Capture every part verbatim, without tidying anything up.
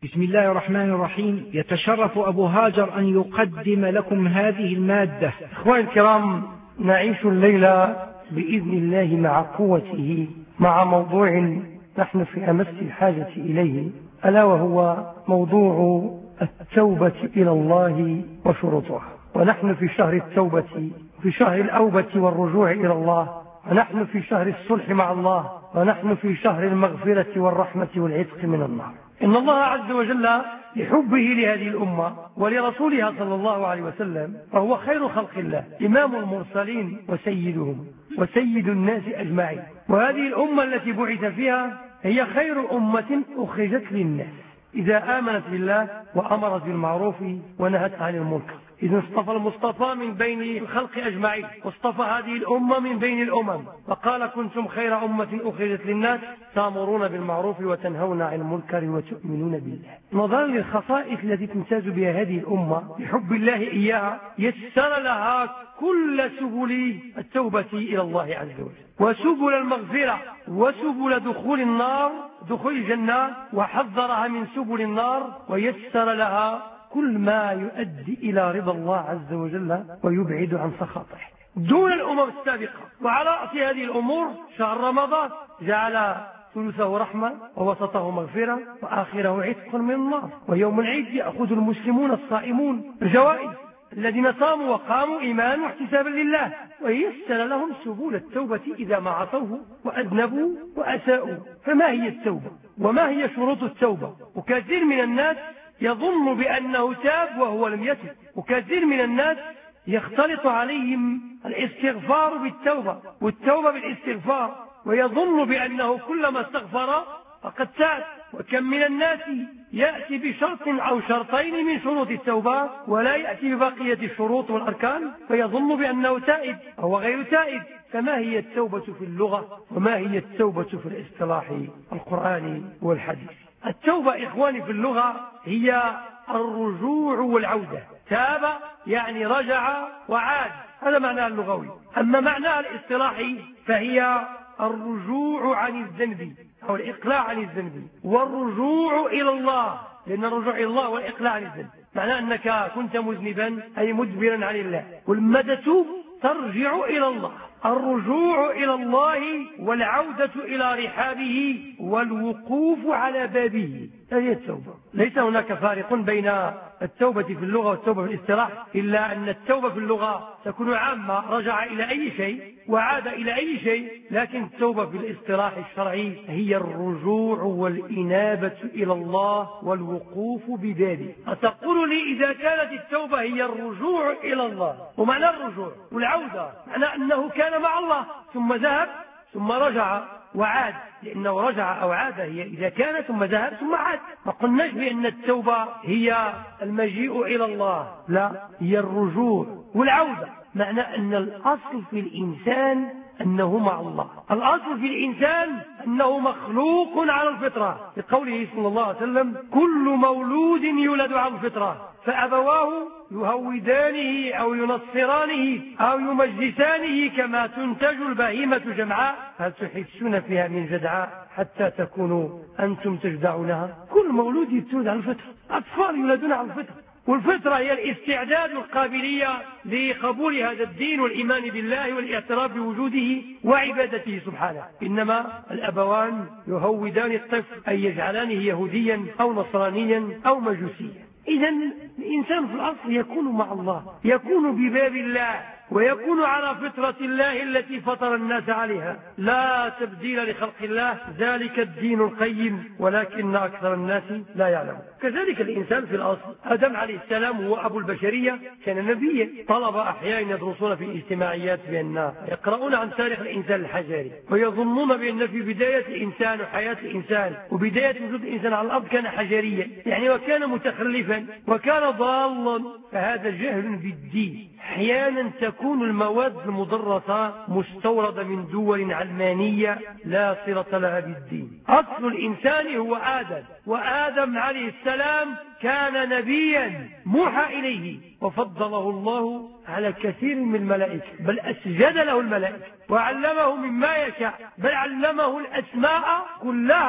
بسم الله الرحمن الرحيم. يتشرف أبو هاجر أن يقدم لكم هذه المادة. إخواني الكرام، نعيش الليلة بإذن الله مع قوته مع موضوع نحن في أمس الحاجة إليه، ألا وهو موضوع التوبة إلى الله وشروطها. ونحن في شهر التوبة، في شهر الأوبة والرجوع إلى الله، ونحن في شهر الصلح مع الله، ونحن في شهر المغفرة والرحمة والعتق من النار. إن الله عز وجل لحبه لهذه الأمة ولرسولها صلى الله عليه وسلم فهو خير خلق الله، إمام المرسلين وسيدهم وسيد الناس أجمعين. وهذه الأمة التي بعث فيها هي خير أمة أخرجت للناس إذا آمنت بالله وأمرت بالمعروف ونهت عن المنكر. إذا اصطفى المصطفى من بين الخلق أجمعين، واصطفى هذه الأمة من بين الأمم، فقال: كنتم خير أمة أخرجت للناس تأمرون بالمعروف وتنهون عن المنكر وتؤمنون بالله. نظرا للخصائص التي تمتاز بها هذه الأمة بحب الله إياها، يسر لها كل سبل التوبة إلى الله عز وجل، وسبل المغفرة، وسبل دخول النار، دخول الجنة، وحذرها من سبل النار، ويسر لها كل ما يؤدي إلى رضا الله عز وجل ويبعد عن سخطه دون الأمم السابقة. وعلى رأس هذه الأمور شهر رمضان، جعل ثلثه رحمة ووسطه مغفرة وآخره عتق من النار. ويوم العيد يأخذ المسلمون الصائمون الجوائز الذين صاموا وقاموا إيمانا واحتسابا لله، ويسر لهم سبل التوبة إذا ما عصوه وأذنبوا وأساءوا. فما هي التوبة وما هي شروط التوبة؟ وكثير من الناس يظن بأنه تاب وهو لم يتب، وكثير من الناس يختلط عليهم الاستغفار بالتوبة والتوبة بالاستغفار، ويظن بأنه كلما استغفر فقد تاب. وكم من الناس يأتي بشرط أو شرطين من شروط التوبة ولا يأتي ببقية الشروط والأركان، فيظن بأنه تائب أو غير تائب. فما هي التوبة في اللغة وما هي التوبة في الاصطلاح القرآني والحديث؟ التوبة إخواني في اللغة هي الرجوع والعودة. تاب يعني رجع وعاد، هذا معناها اللغوي. أما معناها الاصطلاحي فهي الرجوع عن الذنب أو الإقلاع عن الذنب، والرجوع إلى الله، لأن الرجوع إلى الله والإقلاع عن الذنب معناه أنك كنت مذنبا أي مدبرا عن الله، ولما تتوب ترجع إلى الله. الرجوع إلى الله والعودة إلى رحابه والوقوف على بابه، هذه التوبة. ليس هناك فارق بين التوبة في اللغة والتوبة في الاصطلاح، إلا أن التوبة في اللغة تكون عامة، رجع إلى أي شيء وعاد إلى أي شيء، لكن التوبة في الاصطلاح الشرعي هي الرجوع والإنابة إلى الله والوقوف ببابه. أتقول لي إذا كانت التوبة هي الرجوع إلى الله، ومعنى الرجوع والعودة معنى أنه كان مع الله ثم ذهب ثم رجع وعاد، لأنه رجع أو عاد هي إذا كان ثم ذهب ثم عاد. ما قلناش بأن التوبة هي المجيء إلى الله، لا، هي الرجوع والعودة. معنى أن الأصل في الإنسان أنه مع الله، الأصل في الإنسان أنه مخلوق على الفطرة، لقوله صلى الله عليه وسلم: كل مولود يولد على الفطرة فأبواه يهودانه أو ينصرانه أو يمجسانه كما تنتج البهيمة جمعاء هل تحسون فيها من جدعاء حتى تكونوا أنتم تجدعونها. كل مولود يولد على الفطرة، أطفال يولدون على الفطرة، والفطرة هي الاستعداد والقابلية لقبول هذا الدين والإيمان بالله والاعتراف بوجوده وعبادته سبحانه. إنما الأبوان يهودان الطفل أي يجعلانه يهوديا أو نصرانيا أو مجوسيا. إذا الإنسان في الأصل يكون مع الله، يكون بباب الله، ويكون على فطرة الله التي فطر الناس عليها، لا تبديل لخلق الله، ذلك الدين القيم ولكن أكثر الناس لا يعلمون. كذلك الإنسان في الأصل آدم عليه السلام هو أبو البشرية، كان نبيا. طلب أحيانا يدرسون في الاجتماعيات بأن يقرؤون عن تاريخ الإنسان الحجري ويظنون بأن في بداية الإنسان وحياة الإنسان وبداية وجود الإنسان على الأرض كان حجريا، يعني وكان متخلفا وكان ضالا. فهذا جهل بالدين. أحيانا تكون المواد المدرسة مستوردة من دول علمانية لا صلة لها بالدين. أصل الإنسان هو آدم، وآدم عليه السلام كان نبيا موحى إليه، وفضله الله على كثير من الملائكة، بل أسجد له الملائكة وعلمه مما يشاء، بل علمه الأسماء كلها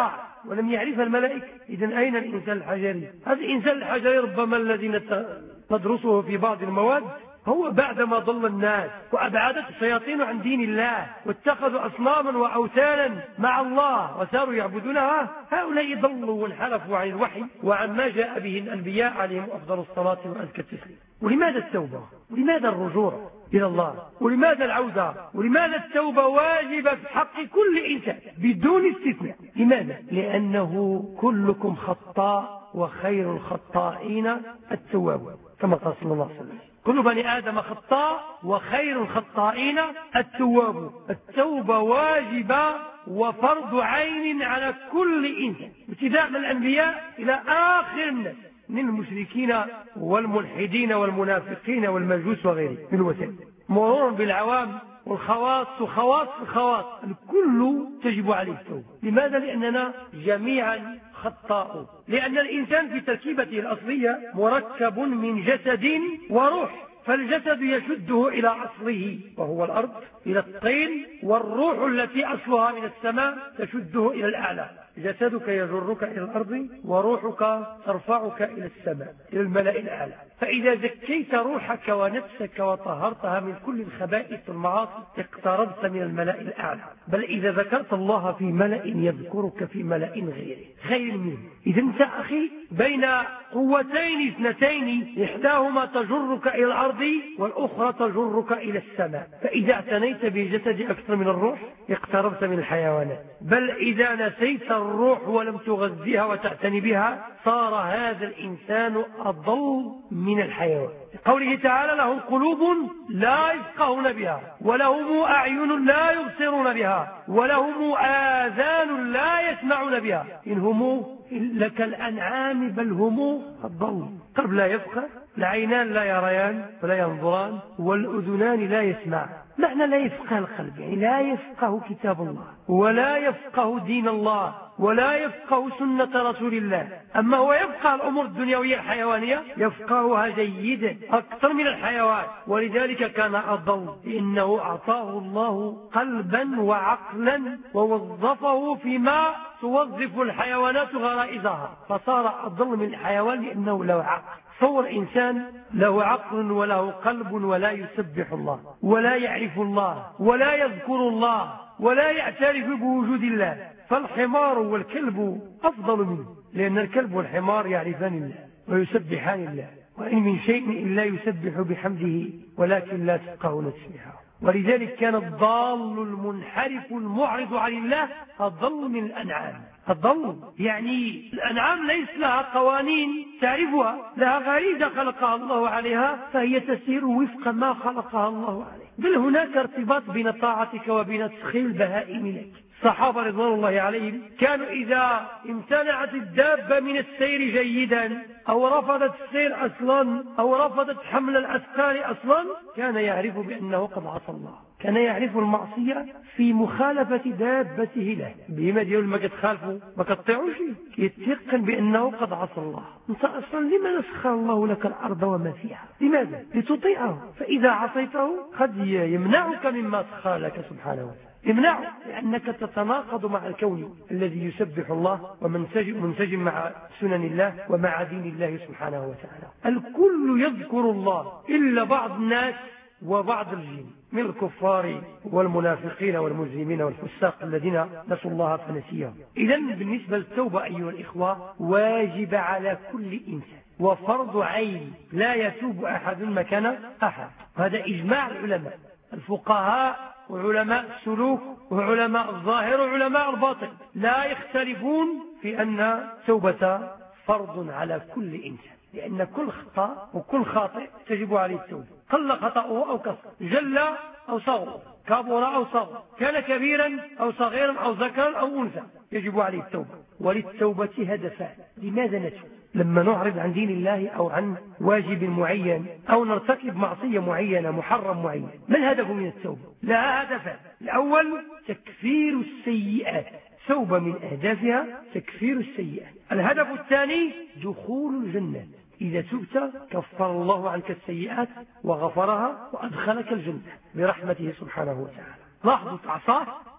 ولم يعرف الملائكة، إذن أين الإنسان الحجري؟ هذا الإنسان الحجري ربما الذي ندرسه في بعض المواد هو بعدما ضل الناس وأبعدت الشياطين عن دين الله واتخذوا أصناما وأوثانا مع الله وساروا يعبدونها، هؤلاء ضلوا وانحرفوا عن الوحي وعن ما جاء به الأنبياء عليهم أفضل الصلاة وأزكى التسليم. ولماذا التوبة؟ ولماذا الرجوع إلى الله؟ ولماذا العودة؟ ولماذا التوبة واجبة في حق كل إنسان بدون استثناء؟ لماذا؟ لأنه كلكم خطاء وخير الخطائين التوابون، كما قال صلى الله عليه وسلم: كل بني آدم خطاء وخير الخطائين التواب. التوبة واجبة وفرض عين على كل إنسان، ابتداء من الأنبياء إلى آخر الناس من المشركين والملحدين والمنافقين والمجوس وغيرهم من الوثن، مرورا بالعوام والخواص وخواص الخواص، الكل تجب عليه التوبة. لماذا؟ لأننا جميعا خطاء، لأن الإنسان في تركيبته الأصلية مركب من جسد وروح، فالجسد يشده إلى أصله وهو الأرض إلى الطين، والروح التي أصلها من السماء تشده إلى الأعلى. جسدك يجرك إلى الأرض وروحك ترفعك إلى السماء إلى الملأ الأعلى. فإذا زكيت روحك ونفسك وطهرتها من كل الخبائث والمعاصي اقتربت من الملأ الأعلى. بل إذا ذكرت الله في ملأ يذكرك في ملأ غيره خير منه. إذا أنت أخي بين قوتين اثنتين، إحداهما تجرك إلى الأرض والأخرى تجرك إلى السماء. فإذا اعتنيت بالجسد أكثر من الروح اقتربت من الحيوانات، بل إذا نسيت الروح ولم تغذيها وتعتني بها صار هذا الإنسان أضل من الحيوان. قوله تعالى: لهم قلوب لا يفقهون بها ولهم أعين لا يبصرون بها ولهم آذان لا يسمعون بها إن هم إلا كالأنعام بل هم أضل. قلب لا يفقه، العينان لا يريان ولا ينظران، والأذنان لا يسمع. معنى لا يفقه القلب يعني لا يفقه كتاب الله ولا يفقه دين الله ولا يفقه سنة رسول الله. أما هو يفقه الأمور الدنيوية الحيوانية يفقهها جيدا أكثر من الحيوان، ولذلك كان أضل، لأنه أعطاه الله قلبا وعقلا ووظفه فيما توظف الحيوانات غرائزها، فصار أضل من الحيوان لأنه له عقل. صور إنسان له عقل وله قلب ولا يسبح الله ولا يعرف الله ولا يذكر الله ولا يعترف بوجود الله، فالحمار والكلب أفضل منه، لأن الكلب والحمار يعرفان الله ويسبحان الله، وإن من شيء إلا يسبح بحمده ولكن لا تفقهون تسبيحه. ولذلك كان الضال المنحرف المعرض عن الله أضل من الأنعام. الضل يعني الأنعام ليس لها قوانين تعرفها، لها غريزة خلقها الله عليها فهي تسير وفق ما خلقها الله عليه، بل هناك ارتباط بين طاعتك وبين تسخير البهائم لك. الصحابة رضوان الله عليهم كانوا إذا امتنعت الدابة من السير جيدا أو رفضت السير أصلا أو رفضت حمل الأثقال أصلا كان يعرف بأنه قد عصى الله، كان يعرف المعصية في مخالفة دابته له. بما ديول ما تخالفوا ما تطيعوش يتيقن بأنه قد عصى الله. انت أصلا لما نسخر الله لك الأرض وما فيها؟ لماذا؟ لتطيعه، فإذا عصيته قد يمنعك مما سخر لك سبحانه وتعالى، يمنعه لأنك تتناقض مع الكون الذي يسبح الله ومنسجم مع سنن الله ومع دين الله سبحانه وتعالى. الكل يذكر الله إلا بعض الناس وبعض الجن من الكفار والمنافقين والمجرمين والفساق الذين نسوا الله فنسيهم. إذن بالنسبة للتوبة أيها الإخوة واجب على كل إنسان وفرض عين، لا يتوب أحد مكان أحد. هذا إجماع العلماء الفقهاء وعلماء السلوك وعلماء الظاهر وعلماء الباطن لا يختلفون في أن توبة فرض على كل إنسان، لأن كل خطأ وكل خاطئ تجب عليه التوبة، قل خطأه أو كثر، جل أو صغر، كبر أو صغر، كان كبيرا أو صغيرا أو ذكرا أو أنثى يجب عليه التوبة. وللتوبة هدفان. لماذا نتوب؟ لما نعرض عن دين الله أو عن واجب معين أو نرتكب معصية معينة محرم معين، ما الهدف من التوبة؟ لها هدفان. الأول تكفير السيئات، توبة من أهدافها تكفير السيئات. الهدف الثاني دخول الجنة، إذا تبت كفر الله عنك السيئات وغفرها وأدخلك الجنة برحمته سبحانه وتعالى. لاحظوا تعصاه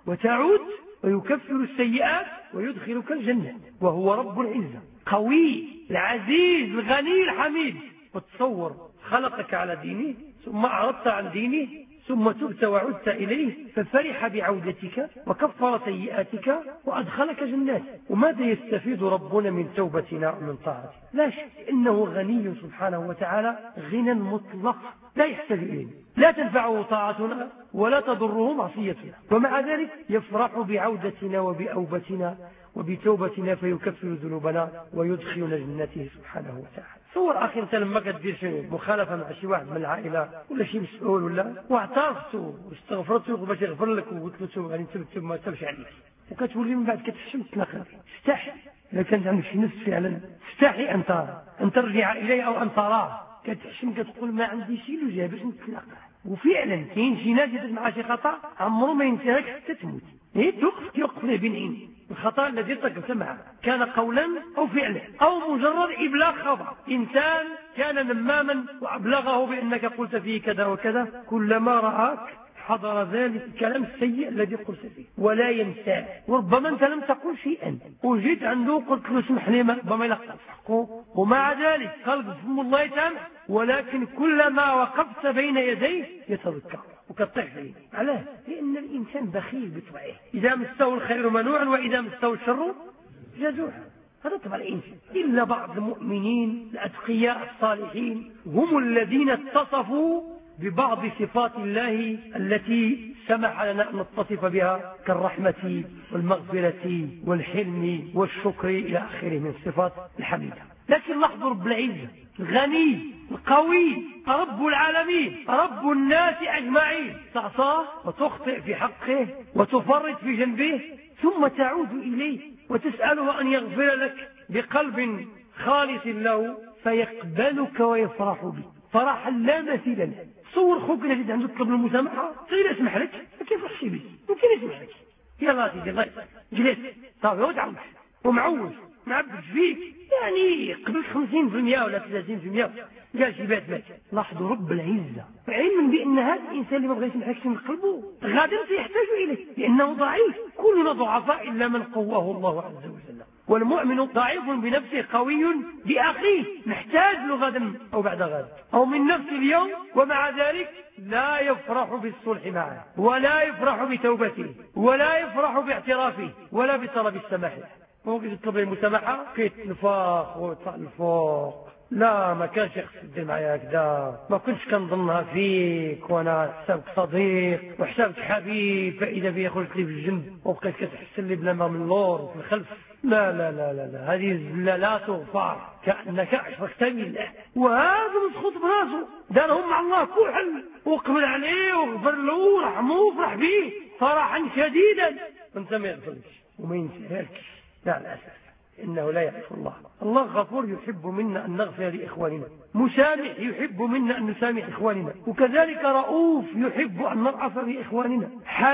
وتعود ويكفر السيئات ويدخلك الجنة، وهو رب العزة قوي العزيز الغني الحميد. وتصور خلقك على دينه ثم أعرضت عن دينه ثم تبت وعدت إليه ففرح بعودتك وكفر سيئاتك وأدخلك جنات. وماذا يستفيد ربنا من توبتنا ومن طاعته؟ لا شك إنه غني سبحانه وتعالى غنى مطلق لا يحتاج إليه، لا تنفعه طاعتنا ولا تضره معصيتنا، ومع ذلك يفرح بعودتنا وبأوبتنا وبتوبتنا فيكفر ذنوبنا ويدخلنا جنته سبحانه وتعالى. صور أخي أنت لما قدير شيء مخالفة مع شي واحد من العائلة ولا شي مسؤول ولا واعترفت واستغفرت باش يغفر لك وقلت له توب يعني تبت ما تبش عليك، وكتولي من بعد كتحشم تناقض. استحي إذا كانت عندك شي نفس فعلا استحي أن ترى أن ترجع إليه أو أن تراه، كتحشم كتقول ما عندي شي لجا باش نتلاقى. وفعلا كاين شي ناس يدير مع شي خطأ عمره ما ينتهيك حتى تموت، ايه توقف يوقف له بين عينيه. الخطأ الذي ارتكبت معه كان قولا أو فعلا أو مجرد إبلاغ خبر. إنسان كان نماما وأبلغه بأنك قلت فيه كذا وكذا، كلما رآك حضر ذلك الكلام السيء الذي قلت فيه ولا ينساه. وربما أنت لم تقل شيئا وجيت عنده قلت له اسمح لي، ربما يلقى حقه ومع ذلك قلب اسم الله يسامح، ولكن كلما وقفت بين يديه يتذكر وكالطيح فيه. علاه؟ لأن الإنسان بخيل بطبعه، إذا مسه الخير منوعا وإذا مسه الشر جزوع. هذا طبع الإنسان. إلا بعض المؤمنين الأتقياء الصالحين هم الذين اتصفوا ببعض صفات الله التي سمح لنا أن نتصف بها كالرحمة والمغفرة والحلم والشكر إلى آخره من صفات الحميدة. لكن لاحظوا رب العزة الغني القوي رب العالمين رب الناس أجمعين تعصاه وتخطئ في حقه وتفرط في جنبه ثم تعود إليه وتسأله أن يغفر لك بقلب خالص له فيقبلك ويفرح بك فرحا لا مثيل له. تصور خوك اللي جد عنده طلب المسامحة تقول اسمح لك ما كيفرحش بك ممكن يسمح لك يلا سيدي الله جلس طيب وتعود ومعوز معبد فيك يعني قبل خمسين في المئة ولا ثلاثين في المئة قال شي بات بات. لاحظوا رب العزة علما بأن هذا الإنسان اللي ما بغى يسمح لك من قلبه غادر سيحتاج إليه لأنه ضعيف. كلنا ضعفاء إلا من قواه الله عز وجل. والمؤمن ضعيف بنفسه قوي بأخيه محتاج له غدا أو بعد غد أو من نفس اليوم، ومع ذلك لا يفرح بالصلح معه ولا يفرح بتوبته ولا يفرح باعترافه ولا بطلب السماح. ممكن تطلب المسامحة كيت الفاق وطلع الفوق لا ما كانش يخصد معايا هكذا، ما كنتش كنظنها فيك وانا حسابك صديق وحسابك حبيب، فاذا بياخذك لي في الجنب وبقيت كتحسن لي بلا ما من اللور في الخلف. لا لا لا لا, لا. هذه الزله لا تغفر كانك اشركت بالله. وهذا مسخوط براسه دارهم مع الله كحل وقبل عليه وغفر له ورحمه وفرح به فرحا شديدا وانت ما يغفرش وما ينساكش. لا للأسف إنه لا يعرف الله. الله غفور يحب منا أن نغفر لإخواننا، مسامح يحب منا أن نسامح إخواننا، وكذلك رؤوف يحب أن نرأف بإخواننا،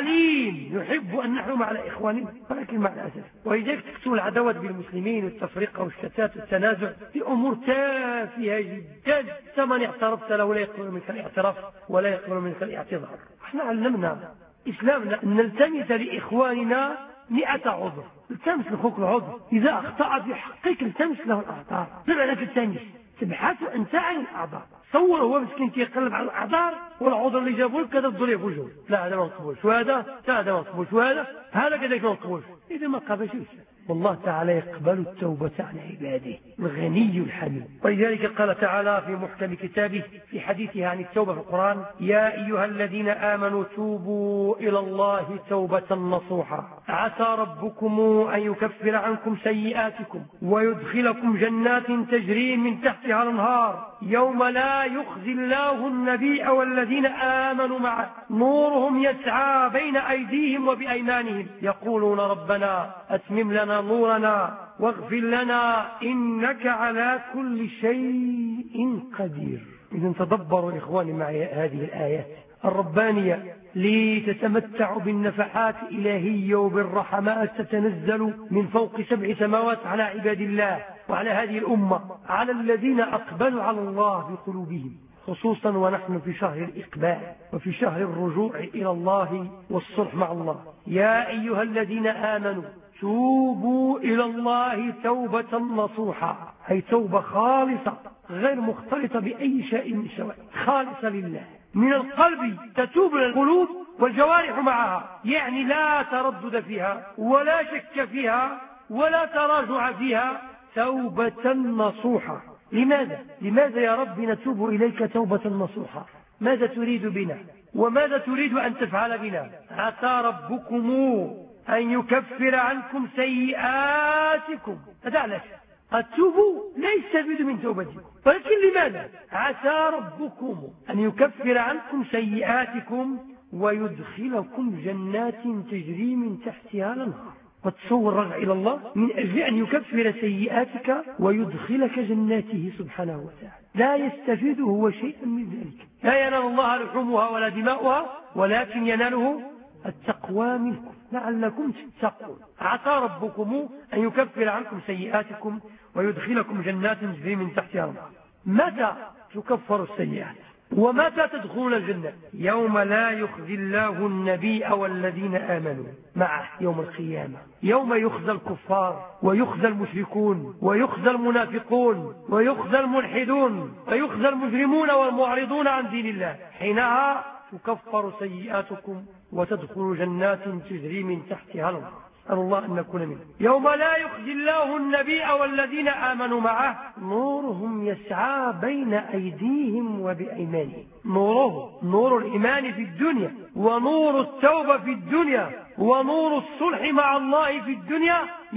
حليم يحب أن نحلم على إخواننا، ولكن مع الأسف ولذلك تكثر العداوات بالمسلمين والتفرقة والشتات والتنازع في أمور تافهة جدا. ثمن اعترفت له لا يقبل منك الاعتراف ولا يقبل منك الاعتذار. احنا علمنا إسلامنا أن نلتمس لإخواننا مئة عذر. التمس لأخوك العذر إذا أخطأ في حقك التمس له الأعذار. تبع لك التمس تبحث أنت عن الأعذار. تصور هو مسكين يقلب على الأعذار والعذر اللي جابوه كذا الضريع بوجهه لا هذا ما نقبلش وهذا هذا ما نقبلش وهذا هذا كذلك ما نقبلش. إذا ما قبلش والله تعالى يقبل التوبة عن عباده الغني الحميد. ولذلك قال تعالى في محكم كتابه في حديثه عن التوبة في القرآن: يا أيها الذين آمنوا توبوا إلى الله توبة نصوحا عسى ربكم أن يكفر عنكم سيئاتكم ويدخلكم جنات تجري من تحتها الأنهار يوم لا يخزي الله النبي والذين آمنوا معه نورهم يسعى بين أيديهم وبأيمانهم يقولون ربنا أتمم لنا نورنا واغفر لنا إنك على كل شيء قدير. إذن تدبروا إخواني معي هذه الآيات الربانية لتتمتعوا بالنفحات الإلهية وبالرحمات تتنزل من فوق سبع سماوات على عباد الله وعلى هذه الأمة على الذين أقبلوا على الله بقلوبهم خصوصا ونحن في شهر الإقبال وفي شهر الرجوع إلى الله والصلح مع الله. يا أيها الذين آمنوا توبوا إلى الله توبة نصوحا، أي توبة خالصة غير مختلطة بأي شيء من الشوائب، خالصة لله من القلب، تتوب القلوب والجوارح معها، يعني لا تردد فيها ولا شك فيها ولا تراجع فيها، توبة نصوحة. لماذا؟ لماذا يا رب نتوب إليك توبة نصوحة؟ ماذا تريد بنا وماذا تريد أن تفعل بنا؟ عسى ربكم أن يكفر عنكم سيئاتكم. هذا علاش التوب لا يستفيد من توبتكم، ولكن لماذا؟ عسى ربكم أن يكفر عنكم سيئاتكم ويدخلكم جنات تجري من تحتها الأنهار. وتصور رجع إلى الله من أجل أن يكفر سيئاتك ويدخلك جناته سبحانه وتعالى. لا يستفيد هو شيئا من ذلك، لا ينال الله لحومها ولا دماؤها، ولكن يناله التقوى منكم لعلكم تتقون. عسى ربكم أن يكفر عنكم سيئاتكم ويدخلكم جنات تجري من تحتها الأنهار. متى تكفر السيئات ومتى تدخلون الجنة؟ يوم لا يخزي الله النبي والذين آمنوا معه يوم القيامة، يوم يخزى الكفار ويخزى المشركون ويخزى المنافقون ويخزى الملحدون ويخزى المجرمون والمعرضون عن دين الله. حينها تكفر سيئاتكم وتدخل جنات تجري من تحتها الأنهار. أسأل الله أن نكون منه. يوم لا يخزي الله النبي والذين آمنوا معه نورهم يسعى بين أيديهم وبأيمانهم. نوره نور الإيمان في الدنيا، ونور التوبة في الدنيا، ونور الصلح مع الله في الدنيا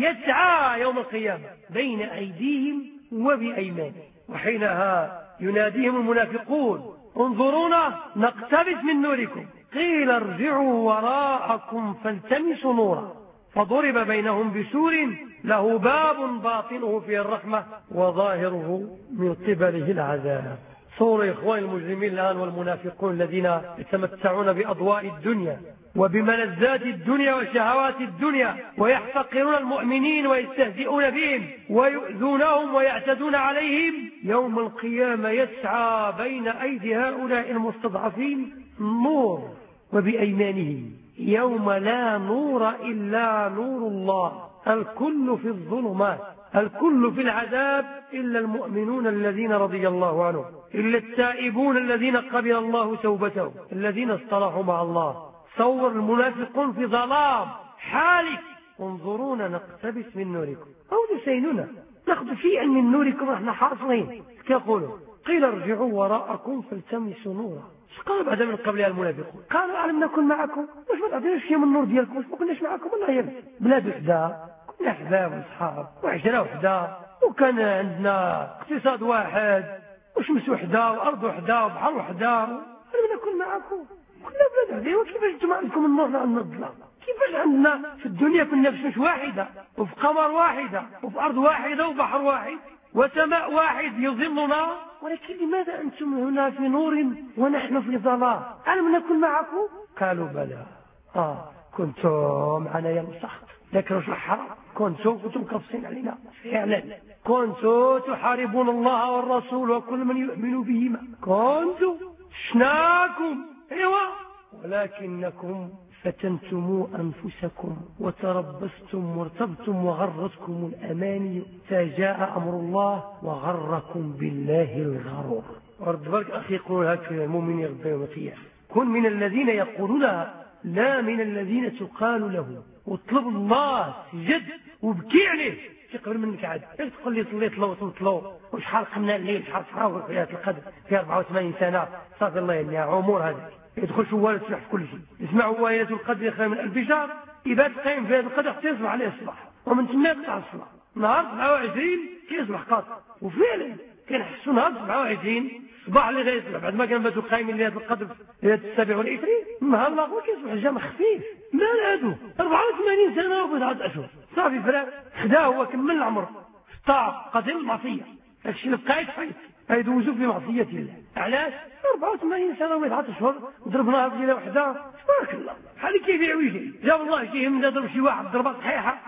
يسعى يوم القيامة بين أيديهم وبأيمانهم. وحينها يناديهم المنافقون انظرونا نقتبس من نوركم، قيل ارجعوا وراءكم فالتمسوا نورا فضرب بينهم بسور له باب باطنه فيه الرحمة وظاهره من قبله العذاب. صور إخوان المجرمين الآن والمنافقون الذين يتمتعون بأضواء الدنيا وبملذات الدنيا وشهوات الدنيا، ويحتقرون المؤمنين ويستهزئون بهم ويؤذونهم ويعتدون عليهم. يوم القيامة يسعى بين أيدي هؤلاء المستضعفين نور وبأيمانهم، يوم لا نور إلا نور الله. الكل في الظلمات، الكل في العذاب إلا المؤمنون الذين رضي الله عنهم، إلا التائبون الذين قبل الله توبتهم، الذين اصطلحوا مع الله. صور المنافقون في ظلام حالك، انظرونا نقتبس من نوركم أو نسيننا نأخذ شيئا من نوركم، احنا حاصلين كيقولوا قيل ارجعوا وراءكم فالتمسوا نورا. قالوا بعد من قبلها المنافقون قالوا ألم نكن معكم؟ واش ما تعطيناش شيء من النور ديالكم؟ واش ما كناش معكم؟ والله يا بلاد وحده، كنا احباب واصحاب وعشره وحده، وكان عندنا اقتصاد واحد وشمس وحده وارض وحده وبحر وحده، ألم نكن معكم؟ كنا بلاد وحده. وكيفاش انتم عندكم النور عندنا الظلام؟ كيفاش عندنا في الدنيا كنا في شمس واحده وفي قمر واحده وفي ارض واحده وبحر واحد وسماء واحد يظلنا، ولكن لماذا أنتم هنا في نور ونحن في ظلام؟ ألم نكن معكم؟ قالوا بلى. آه كنتم معنا يا مسخط ذكروا الحرام، كنتم كنتم كفصين علينا فعلا، كنتم تحاربون الله والرسول وكل من يؤمن بهما، كنتم شناكم ايوه، ولكنكم فتنتم أنفسكم وتربصتم وارتبتم وغرتكم الأماني فجاء أمر الله وغركم بالله الغرور. ورد بالك أخي يقول هكذا المؤمن يغضب يوم القيامة، كن من الذين يقولونها لا من الذين تقال له، واطلب الله سجد وبكي عليه قبل منك عاد. ايش تقول لي صليت له وصمت له وشحال قمنا الليل شحال صحاوي في ليلة القدر في أربعة وثمانين سنة صافي الله يهنيها عمر هذا يدخل شوال يصبح في كل شيء، يسمعوا ليلة القدر خير من ألف شهر، يبات قايم في ليلة القدر حتى يصبح عليه الصباح، ومن ثم يقطع الصباح نهار سبعة وعشرين كيصبح قاطع. وفعلا كنحسوا نهار سبعة وعشرين صباح اللي غيصبح بعد ما كان باتوا قايمين ليلة القدر ليلة السابع والعشرين نهار الاخر كيصبح الجامع خفيف. مال هادو أربعة وثمانين سنة وبضعة أشهر صافي فرا خداه هو كمل العمر في الطاعة قتل المعصية، هادشي اللي بقى يتفايت يدوزوا في معصية الله. علاش؟ أربعة وثمانين سنة وبضعة أشهر ضربناها في ليلة وحدة تبارك الله. بحال كيف يعويجي جاب الله شي من ضرب شي واحد ضربه صحيحة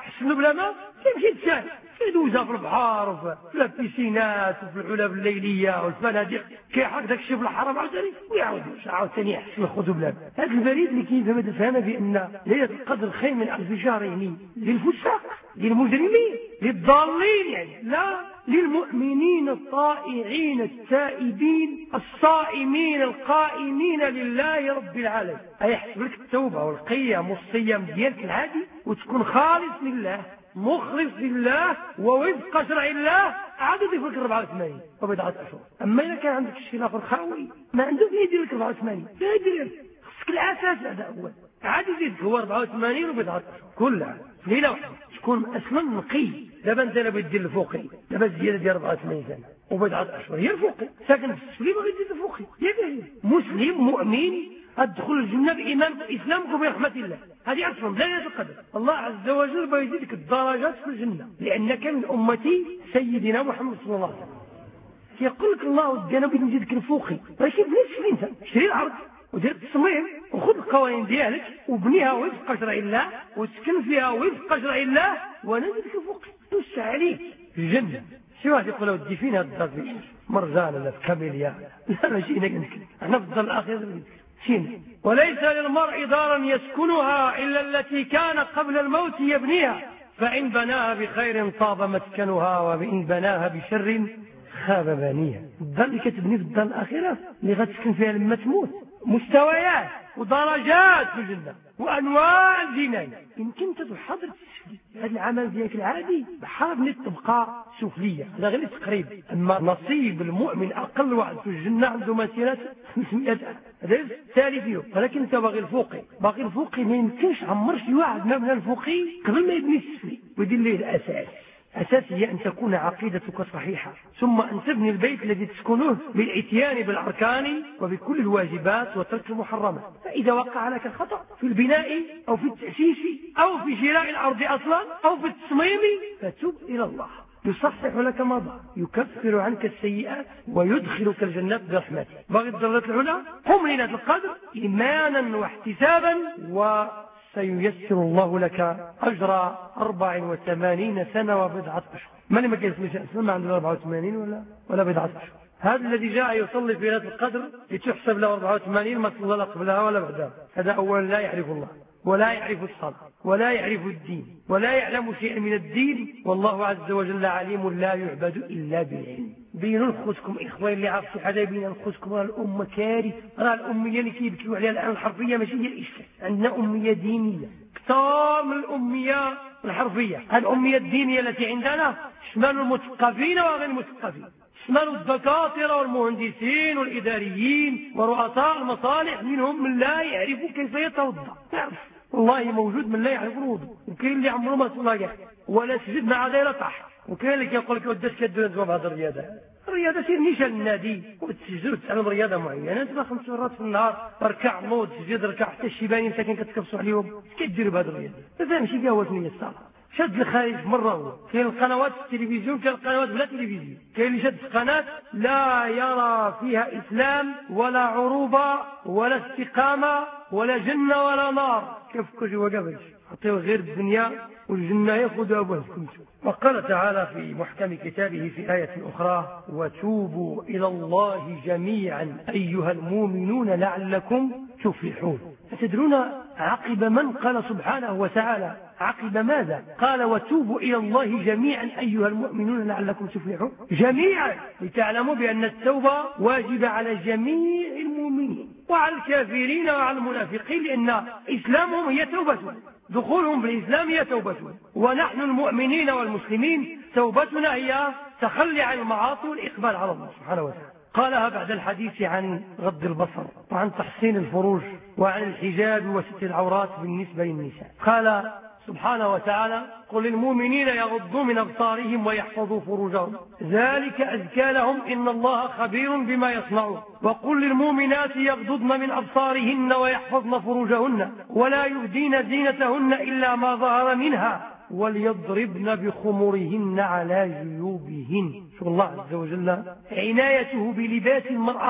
حسنوا بلا ما يمشي تسال يدوزها في البحار وفي البيسينات وفي العلب الليليه والفنادق كيحرك داك الشيء في الحرام عاوتاني ويعاود عاوتاني يحسن ياخذ بلا هذا البريد اللي كيفهم هذا الفهم بان ليله القدر خير من الف شهر يعني للفساق للمجرمين للضالين يعني لا للمؤمنين الطائعين التائبين الصائمين القائمين لله رب العالمين. أيحسب لك التوبة والقيام والصيام ديالك العادي وتكون خالص لله مخلص لله ووفق شرع الله عاد يضيف لك أربعة وثمانين وبضعة أشهر. أما إذا كان عندك شيء آخر خاوي ما عنده فيه يدير لك أربعة وثمانين لا يدير خصك الأساس هذا أول عاد يزيدك هو أربعة وثمانين وبضعة أشهر كلها في ليلة واحدة تكون أصلا نقي. دابا أنت لا بتدير الفوقي دابا الزيادة ديال أربعة وثمانين سنة وبضعة أشهر هي الفوقي ساكن في السفلي ما غيدير الفوقي هي مسلم مؤمن أدخل الجنة بإيمان إسلامك وبرحمة الله هذه أصلا لا يتقدر الله عز وجل بيزيدك الدرجات في الجنة لأنك من أمتي سيدنا محمد صلى الله عليه وسلم. يقول لك الله ودينا بغيت نزيدك الفوقي ولكن بنفس انت شري الأرض ودير التصميم وخذ القوانين ديالك وبنيها وفق شرع الله وتسكن فيها وفق شرع الله ونزيدك الفوقي توسع عليك الجنة. شي واحد يقول ودي فين هاد الدار فين مرجان ولا في كاميليا لا ماشي هنا كنتكلم احنا في الدار الأخير فين. وليس للمرء دارا يسكنها إلا التي كان قبل الموت يبنيها فإن بناها بخير طاب مسكنها وإن بناها بشر خاب بانيها. الدار اللي كتبني في الدار الأخيرة اللي غتسكن فيها لما تموت مستويات ودرجات في الجنة وأنواع الجنان يمكن تحضر هذا العمل ديالك العادي بحال بنت تبقى سفلية هذا غير تقريب. أما نصيب المؤمن أقل واحد في الجنة عنده مسيرة خمسمائة ألف هذا التالي فيه ولكن أنت باغي الفوقي باغي الفوقي ما يمكنش عمر شي واحد ما من الفوقي قبل ما يبني السفلي ويدير ليه الأساس. أساس هي أن تكون عقيدتك صحيحة ثم أن تبني البيت الذي تسكنه بالاتيان بالأركان وبكل الواجبات وترك المحرمات. فإذا وقع لك الخطأ في البناء أو في التأسيس أو في شراء الأرض أصلا أو في التصميم فتب إلى الله يصحح لك ما ضاع يكفر عنك السيئات ويدخلك الجنات برحمته. باغي الدرجات العلى قم ليلة القدر إيمانا واحتسابا و سييسر الله لك أجر أربع وثمانين سنة وبضعة أشهر. من ما كيسميش ما عنده أربعة وثمانين ولا ولا بضعة أشهر. هذا الذي جاء يصلي في ليلة القدر لتحسب له أربعة وثمانين ما صلى لا قبلها ولا بعدها هذا أولا لا يعرف الله ولا يعرف الصلاة ولا يعرف الدين ولا يعلم شيئا من الدين والله عز وجل عليم لا يعبد إلا بالعلم. بينوا لخوتكم إخواني اللي عرفتوا حدا بينوا لخوتكم راه الأمة كارثة راه الأمية اللي كيبكيو عليها الآن الحرفية ماشي هي الإشكال عندنا أمية دينية كثار من الأمية الحرفية. الأمية الدينية التي عندنا تشمل المثقفين وغير المثقفين تشمل الدكاترة والمهندسين والإداريين ورؤساء المصالح منهم من لا يعرف كيف يتوضا والله موجود من لا يعرف الوضوء وكاين اللي عمره ما صلى ولا سجد مع دايره طاح وكاين اللي كيقول لك وداش كدير انت بهذه الرياضه الرياضه سير نيشان النادي وتسجل وتتعلم رياضه معينه انت خمس مرات في النهار ركع نوض سجد ركع حتى الشيباني مساكن كتكبسوا عليهم كديروا بهذه الرياضه ما فهمش كاع واش هي الصلاه شد الخارج مره هو كاين القنوات في التلفزيون كاين القنوات بلا تلفزيون كاين اللي شد قناه لا يرى فيها اسلام ولا عروبه ولا استقامه ولا جنه ولا نار كيف جوا قبل عطيو غير الدنيا والجنه ياخذها ابوابكم. وقال تعالى في محكم كتابه في آية أخرى وتوبوا إلى الله جميعا أيها المؤمنون لعلكم تفلحون. فتدرون عقب من قال سبحانه وتعالى عقب ماذا قال وتوبوا إلى الله جميعا أيها المؤمنون لعلكم تفلحون جميعا لتعلموا بأن التوبة واجبة على جميع المؤمنين وعلى الكافرين وعلى المنافقين لأن إسلامهم هي توبتهم دخولهم في الإسلام هي توبتهم ونحن المؤمنين والمسلمين توبتنا هي تخلي عن المعاصي والإقبال على الله سبحانه وتعالى. قالها بعد الحديث عن غض البصر وعن تحسين الفروج وعن الحجاب وستر العورات بالنسبة للنساء قال سبحانه وتعالى قل للمؤمنين يغضوا من أبصارهم ويحفظوا فروجهم ذلك أزكى لهم إن الله خبير بما يصنعون وقل للمؤمنات يغضضن من أبصارهن ويحفظن فروجهن ولا يبدين زينتهن إلا ما ظهر منها وليضربن بخمرهن على جيوبهن. شوف الله عز وجل عنايته بلباس المرأة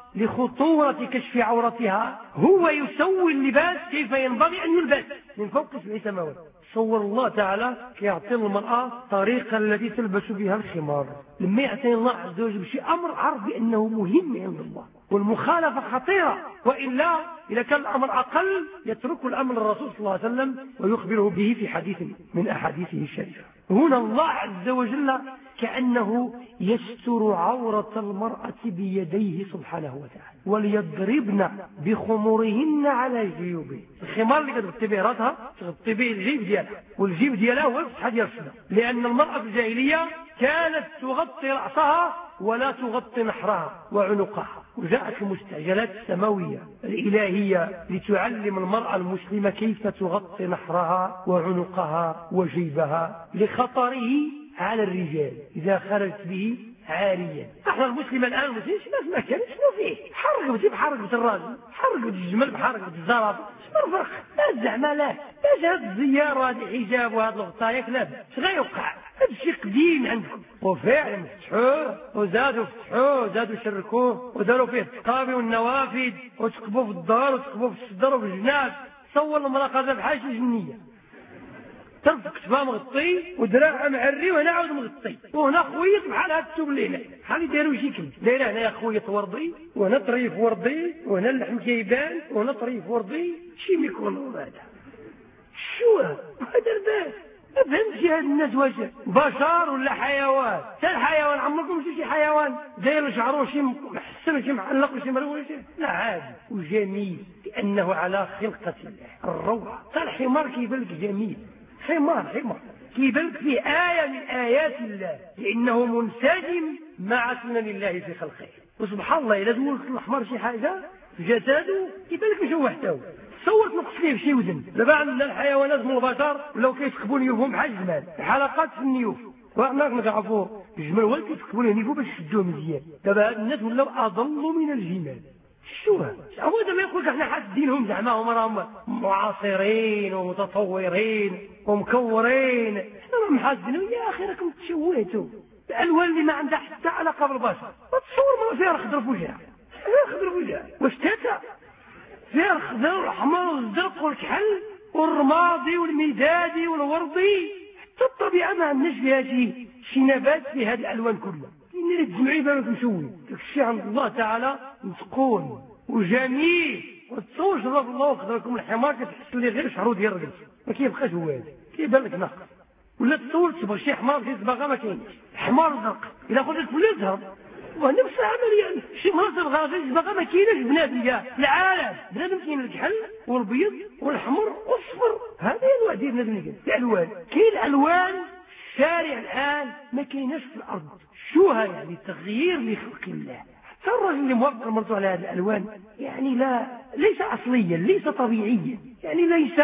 لخطورة كشف عورتها هو يسوي اللباس كيف ينبغي أن يلبس من فوق سبع سماوات. صور الله تعالى يعطي المرأة طريقة التي تلبس بها الخمار. لما يعطي الله عز وجل بشيء أمر عرف بأنه مهم عند الله، والمخالفة خطيرة، وإلا إذا كان الأمر أقل يترك الأمر الرسول صلى الله عليه وسلم ويخبره به في حديث من أحاديثه الشريفة. هنا الله عز وجل كأنه يستر عورة المرأة بيديه سبحانه وتعالى. وليضربن بخمرهن على جيوبه. الخمار اللي كتغطي به راسها تغطي به الجيب ديالها، والجيب ديالها هو الفتحة ديال الشنب، لأن المرأة في الجاهلية كانت تغطي رأسها ولا تغطي نحرها وعنقها. وجاءت المستعجلات السماوية الإلهية لتعلم المرأة المسلمة كيف تغطي نحرها وعنقها وجيبها لخطره على الرجال إذا خرجت به عاريا. احنا المسلمة الآن ما في مكان شنو فيه؟ حرقبتي بحرقبة الراجل، حرقبة الجمل بحرقبة الزرافة، شنو الفرق؟ لا زعما لا باش هاد الزيار وهاد الحجاب وهاد الغطايا لا اش غيوقع؟ هذا الشيء قديم عندكم، وفعلا فتحوه وزادوا فتحوه وزادوا شركوه وداروا فيه التقابي والنوافذ وتقبوا في الدار وتقبوا في الصدر وفي الجناب. تصور المرأة قادة بحال شي جنية، طرف كتفها مغطي ودراعها معري وهنا عاود مغطي وهنا خويط بحال هاد الثوب الليله بحال يديروا شي كلب دايره هنايا خويط وردي وهنا طريف وردي وهنا اللحم كيبان وهنا طريف وردي. شي ميكون هذا شو هذا لاباس؟ ما فهمتش هاد الناس واش بشر ولا حيوان؟ حتى الحيوان عمركم شفتوا شي حيوان داير شعره شي محسن وشي معلق وشي مروج؟ لا عادي وجميل لانه على خلقه الله الروعه. حتى الحمار كيبان لك جميل، حمار حمار كيبان لك فيه آية من آيات الله لأنه منسجم مع سنن الله في خلقه. وسبحان الله إذا دولت الأحمر شي حاجة في جسده كيبان لك مشوه حتى هو. تصور تنقص فيه بشي وزن. دابا عندنا الحيوانات من البشر ولاو كيتكبوا نيوفهم بحال الجمال، الحلقات في النيوف وحنا كنعرفوا الجمل هو اللي كيتكبوا له نيوفو باش يشدوه مزيان. دابا هاد الناس ولاو أضل من الجمال. شو هذا؟ هو دابا يقول لك احنا حاسدينهم زعما هما راهم معاصرين ومتطورين ومكورين، احنا راهم حاسدينهم. يا اخي راكم تشوهتوا الالوان اللي ما عندها حتى علاقه بالبشر. تصور ما فيها الخضر في وجهها، فيها الخضر في وجهها واش تاتا فيها الخضر والاحمر والزرق والكحل والرمادي والمدادي والوردي. حتى الطبيعه ما عندناش فيها شي شي نبات في هذه الالوان كلها. إني تجمعي بالك مشوي الشيء عند الله تعالى متقون وجميل. وتصور شرف الله وقدر لكم الحمار كتحس لي غير شعرو ديال الرجل ما كيبقاش هو هذا كيبان لك ناقص. ولا تصور تبغى شي حمار في صباغه ما كاينش حمار زرق الا قلت لك ولا زهر ونفس العمليه شي مرات تبغى في صباغه ما كايناش بنادم في العالم. بنادم كاين الكحل والبيض والحمر والصفر، هذه انواع ديال بنادم. الالوان كاين الوان الشارع الان ما كايناش في الارض. شو ها يعني تغيير لخلق الله. حتى الرجل اللي موافق مرته على هذه الالوان يعني لا ليس اصليا ليس طبيعيا، يعني ليس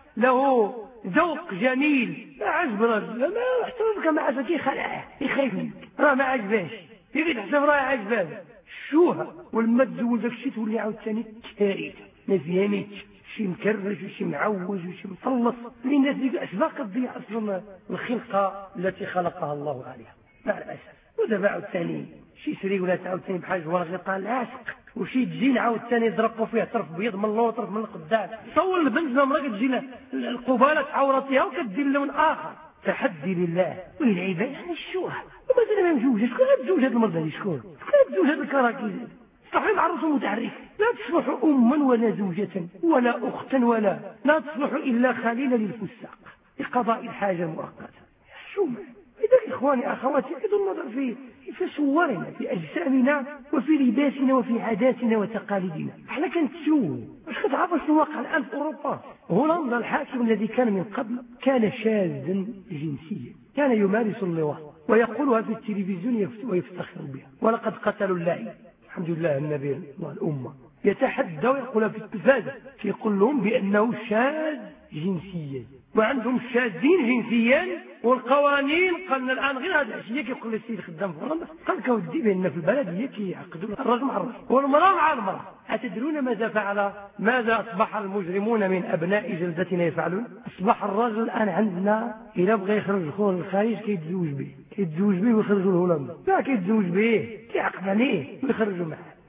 له ذوق جميل. ما عجب رجل ما احترمك ما عجبك يخلعه يخاف منك راه ما عجباش يبي تحسب راه عجبان. شو ها ولما تزول داك الشيء تولي عاوتاني كارثه ما فيهانيش شي مكرج وشي معوج وشي مطلص لان الناس اسباق تضيع اصلا الخلقه التي خلقها الله عليها مع الاسف. ودابا عاوتاني شي سري ولا عاوتاني بحال جوار غيطال العاشق وشي تجين عاوتاني يضربوا فيه طرف بيض من اللور وطرف من القدام. تصور البنت لما كتجي القباله عورتها وكدير لون اخر. تحدي لله والعباد يعني الشوه. ومازال ما مزوجه شكون غتزوج هذا المرض هذا؟ شكون شكون غتزوج هذا الكراكيز؟ صحيح العروس متعرف لا تصلح اما ولا زوجه ولا اختا ولا لا تصلح الا خليلا للفساق لقضاء الحاجه المؤقته. شو إذا إخواني أخواتي أيضا النظر في في صورنا في أجسامنا وفي لباسنا وفي عاداتنا وتقاليدنا. احنا كنتسووا واش كتعرف شنو واقع الآن في أوروبا؟ هولندا الحاكم الذي كان من قبل كان شاذا جنسيا، كان يمارس اللواط ويقولها في التلفزيون ويفتخر بها. ولقد قتلوا اللعين الحمد لله النبي والأمة يتحدى ويقولها في التلفاز يقول لهم بأنه شاذ جنسيا وعندهم شاذين جنسيا. والقوانين قالنا الان غير هذا الشيء كيقول السيد خدام في هولندا قال لك ودي بان في البلد هي كيعقدوا الرجل مع الرجل والمراه مع المراه. اتدرون ماذا فعل ماذا اصبح المجرمون من ابناء جلدتنا يفعلون؟ اصبح الرجل الان عندنا اذا بغى يخرج خوه للخارج كيتزوج به كيتزوج به ويخرجوا لهولندا لا كيتزوج به كيعقد عليه ويخرجوا معه.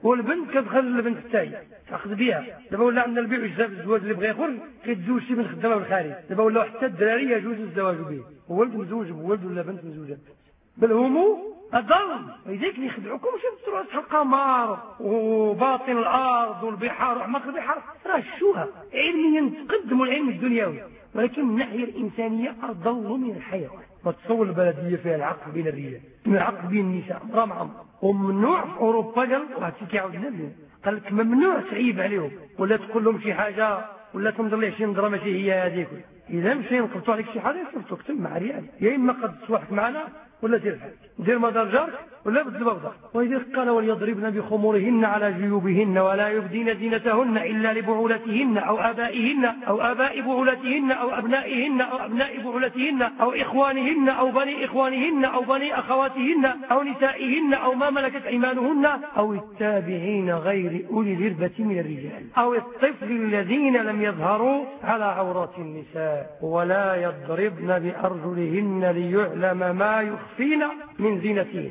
والبنت كتخرج البنت حتى تاخذ بها. دابا ولا عندنا البيع والشراء في الزواج، اللي بغى يخرج كيتزوج شي من خدامه بالخارج. دابا ولاو حتى الدراري يجوز الزواج به، ولد مزوج بولد ولا بنت مزوجه، بل هما أضل. ولذلك اللي يخدعوكم شي تروح تحط القمر وباطن الارض والبحار واعماق البحار، راه شوها علميا تقدموا العلم الدنيوي، ولكن الناحيه الانسانيه اضل من الحيوان. ما تصور البلديه فيها العقل بين الرجال، العقل بين النساء، امراه مع امراه. وممنوع في اوروبا، قال واحد كيعاود لنا قال لك ممنوع تعيب عليهم ولا تقول لهم شي حاجه ولا تنظر ليه شي نظره ماشي هي هذيك. اذا مشي نقبطوا عليك شي حاجه يصيفطوك تم مع ريال، يا اما قد تصوحك معنا ولا دير بحال دير مدار جارك ولا بدل بغضه. ولذلك قال وليضربن بخمورهن على جيوبهن ولا يبدين زينتهن الا لبعولتهن او ابائهن او اباء بعولتهن او ابنائهن او ابناء بعولتهن او اخوانهن او بني اخوانهن او بني اخواتهن او نسائهن او ما ملكت ايمانهن او التابعين غير اولي الاربه من الرجال او الطفل الذين لم يظهروا على عورات النساء ولا يضربن بارجلهن ليعلم ما يخفين من زينتهن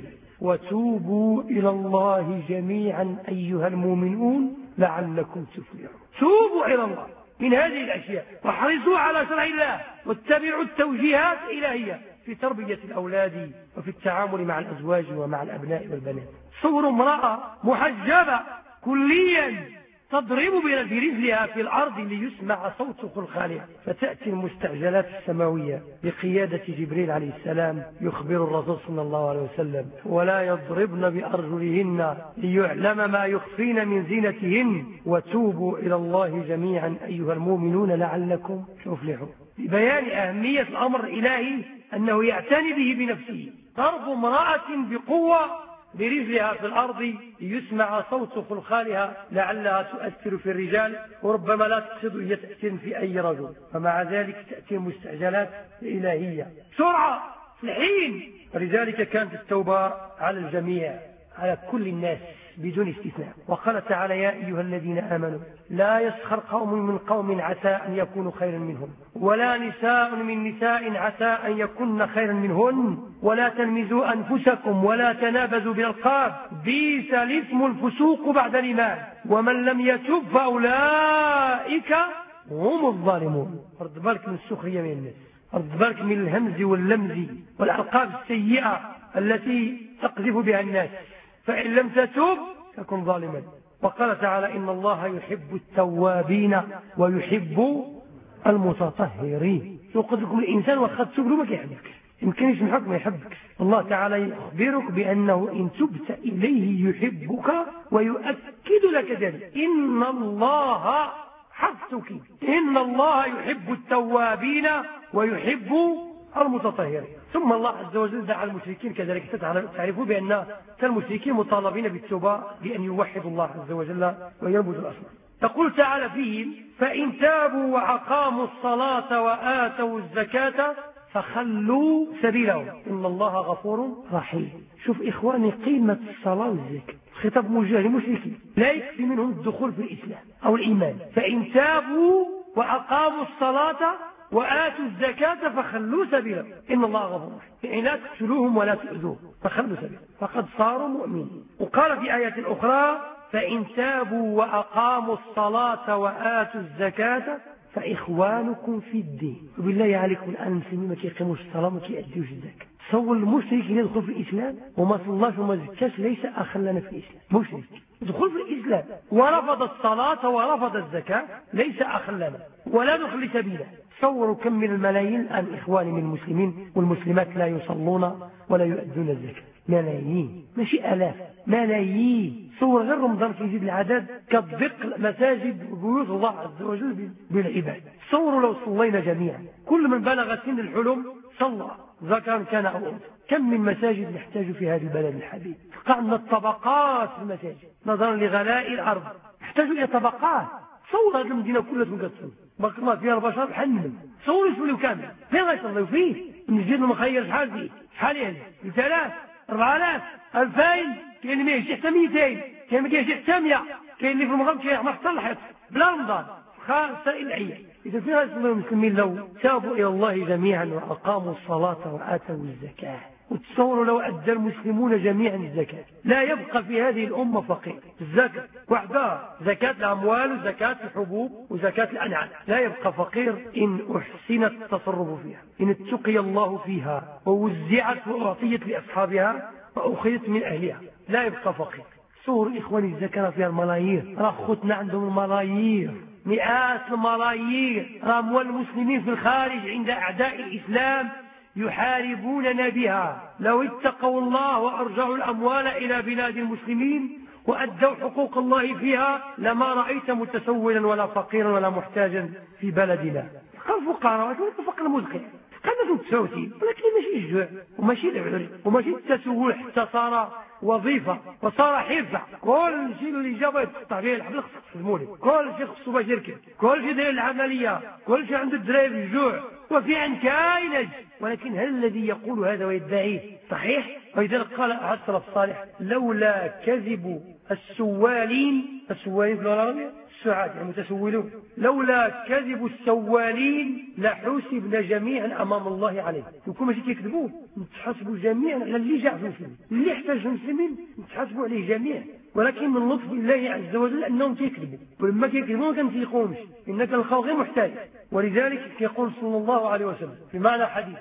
وتوبوا إلى الله جميعا أيها المؤمنون لعلكم تفلحون. توبوا إلى الله من هذه الأشياء واحرصوا على شرع الله واتبعوا التوجيهات الإلهية في تربية الأولاد وفي التعامل مع الأزواج ومع الأبناء والبنات. صور امرأة محجبة كليا تضرب برجلها في الأرض ليسمع صوت خلخالها، فتأتي المستعجلات السماوية بقيادة جبريل عليه السلام يخبر الرسول صلى الله عليه وسلم ولا يضربن بأرجلهن ليعلم ما يخفين من زينتهن وتوبوا إلى الله جميعا أيها المؤمنون لعلكم تفلحون. ببيان أهمية الأمر الإلهي أنه يعتني به بنفسه. ضرب امرأة بقوة برجلها في الأرض ليسمع صوت خلخالها لعلها تؤثر في الرجال، وربما لا تقصد هي تأثير في أي رجل، فمع ذلك تأتي المستعجلات الإلهية سرعة في الحين. ولذلك كانت التوبة على الجميع، على كل الناس بدون استثناء. وقال تعالى يا أيها الذين آمنوا لا يسخر قوم من قوم عسى أن يكونوا خيرا منهم ولا نساء من نساء عسى أن يكن خيرا منهن ولا تلمزوا أنفسكم ولا تنابزوا بالألقاب بئس الاسم الفسوق بعد الإيمان ومن لم يتب فأولئك هم الظالمون. رد بالك من السخرية من الناس، رد بالك من الهمز واللمز والألقاب السيئة التي تقذف بها الناس، فإن لم تتوب تكن ظالما. وقال تعالى إن الله يحب التوابين ويحب المتطهرين. يقول لكم الإنسان وقد تب له ما يحبك، يمكن يسمحك ما يحبك. الله تعالى يخبرك بأنه إن تبت إليه يحبك ويؤكد لك ذلك إن الله حفظك إن الله يحب التوابين ويحب المتطهرين. ثم الله عز وجل دعا المشركين كذلك. تعرفوا بأن المشركين مطالبين بالتوبة بأن يوحدوا الله عز وجل وينبذوا الأصنام. تقول تعالى فيهم فإن تابوا وأقاموا الصلاة وآتوا الزكاة فخلوا سبيلهم إن الله غفور رحيم. شوف إخواني قيمة الصلاة والزكاة، خطاب موجه للمشركين، لا يكفي منهم الدخول في الإسلام أو الإيمان. فإن تابوا وأقاموا الصلاة وآتوا الزكاة فخلوا سبيلهم إن الله غفور رحيم. يعني لا تقتلوهم ولا تؤذوهم فخلوا سبيلهم فقد صاروا مؤمنين. وقال في آية أخرى فإن تابوا وأقاموا الصلاة وآتوا الزكاة فإخوانكم في الدين. وبالله عليكم الآن المسلمين ما كيقيموش الصلاة ما كيأديوش الزكاة. تصور المشرك اللي يدخل في الإسلام وما صلاش وما زكاش ليس أخا لنا في الإسلام. مشرك يدخل في الإسلام ورفض الصلاة ورفض الزكاة ليس أخا لنا ولا نخلي سبيله. تصوروا كم من الملايين الآن إخواني من المسلمين والمسلمات لا يصلون ولا يؤدون الزكاة. ملايين ماشي آلاف، ملايين. صور غير رمضان كيزيد العدد كالضيق مساجد وبيوت الله عز وجل بالعباد. صوروا لو صلينا جميعا كل من بلغ سن الحلم صلى ذكر كان أو أنثى. كم من مساجد نحتاج في هذا البلد الحبيب. قعنا الطبقات في المساجد نظرا لغلاء الأرض، نحتاج إلى طبقات. صور هذه المدينة كلها تنقسم بارك الله فيها البشر بحال صور يسولوا كامل فين غيصليو فيه؟ المسجد المخير شحال فيه؟ شحال يعني؟ ثلاث أربعة آلاف ألفين، كاين اللي ما يجي حتى مئتين، كاين اللي يجي حتى مئة، كاين اللي في المغرب كيحمر حتى الحيط بلا رمضان خاصة العيال. إذا فين غيصليو المسلمين لو تابوا إلى الله جميعا وأقاموا الصلاة وآتوا الزكاة وتصوروا لو أدى المسلمون جميعا الزكاة لا يبقى في هذه الأمة فقير. الزكاة وحدها، زكاة الأموال وزكاة الحبوب وزكاة الأنعام، لا يبقى فقير إن أحسن التصرف فيها، إن اتقي الله فيها ووزعت وأعطيت لأصحابها وأخذت من أهلها، لا يبقى فقير. صور إخواني الزكاة فيها الملايير، راه خوتنا عندهم الملايير، مئات الملايير، راه أموال المسلمين في الخارج عند أعداء الإسلام يحاربوننا بها. لو اتقوا الله وأرجعوا الأموال إلى بلاد المسلمين وأدوا حقوق الله فيها لما رأيت متسولا ولا فقيرا ولا محتاجا في بلدنا. الفقراء والفقر المدقع قد متساوتين، ولكن ماشي الجوع وماشي العري وماشي التسول حتى صار وظيفة وصار حرفة. كل شيء اللي جابه يتقطع به الحبل خصك تسلمولي، كل شيء خصو باش يركب، كل شيء داير العملية، كل شيء عنده الدراري الجوع وفي عن كاينج. ولكن هل الذي يقول هذا ويدعيه صحيح؟ ولذلك قال أحد السلف الصالح لولا كذب السوالين، السوالين في اللغة العربية السعاد المتسولون، لولا كذب السوالين لحسبنا جميعا أمام الله عليه. يكون ماشي كيكذبوا نتحاسبوا جميعا على اللي جاء في المسلمين، اللي احتاج المسلمين نتحاسبوا عليه جميعا. ولكن من لطف الله عز وجل أنهم كيكذبوا، ولما كيكذبوا ما كنفيقوهمش، إنك الخلق محتاج. ولذلك يقول صلى الله عليه وسلم في معنى حديثه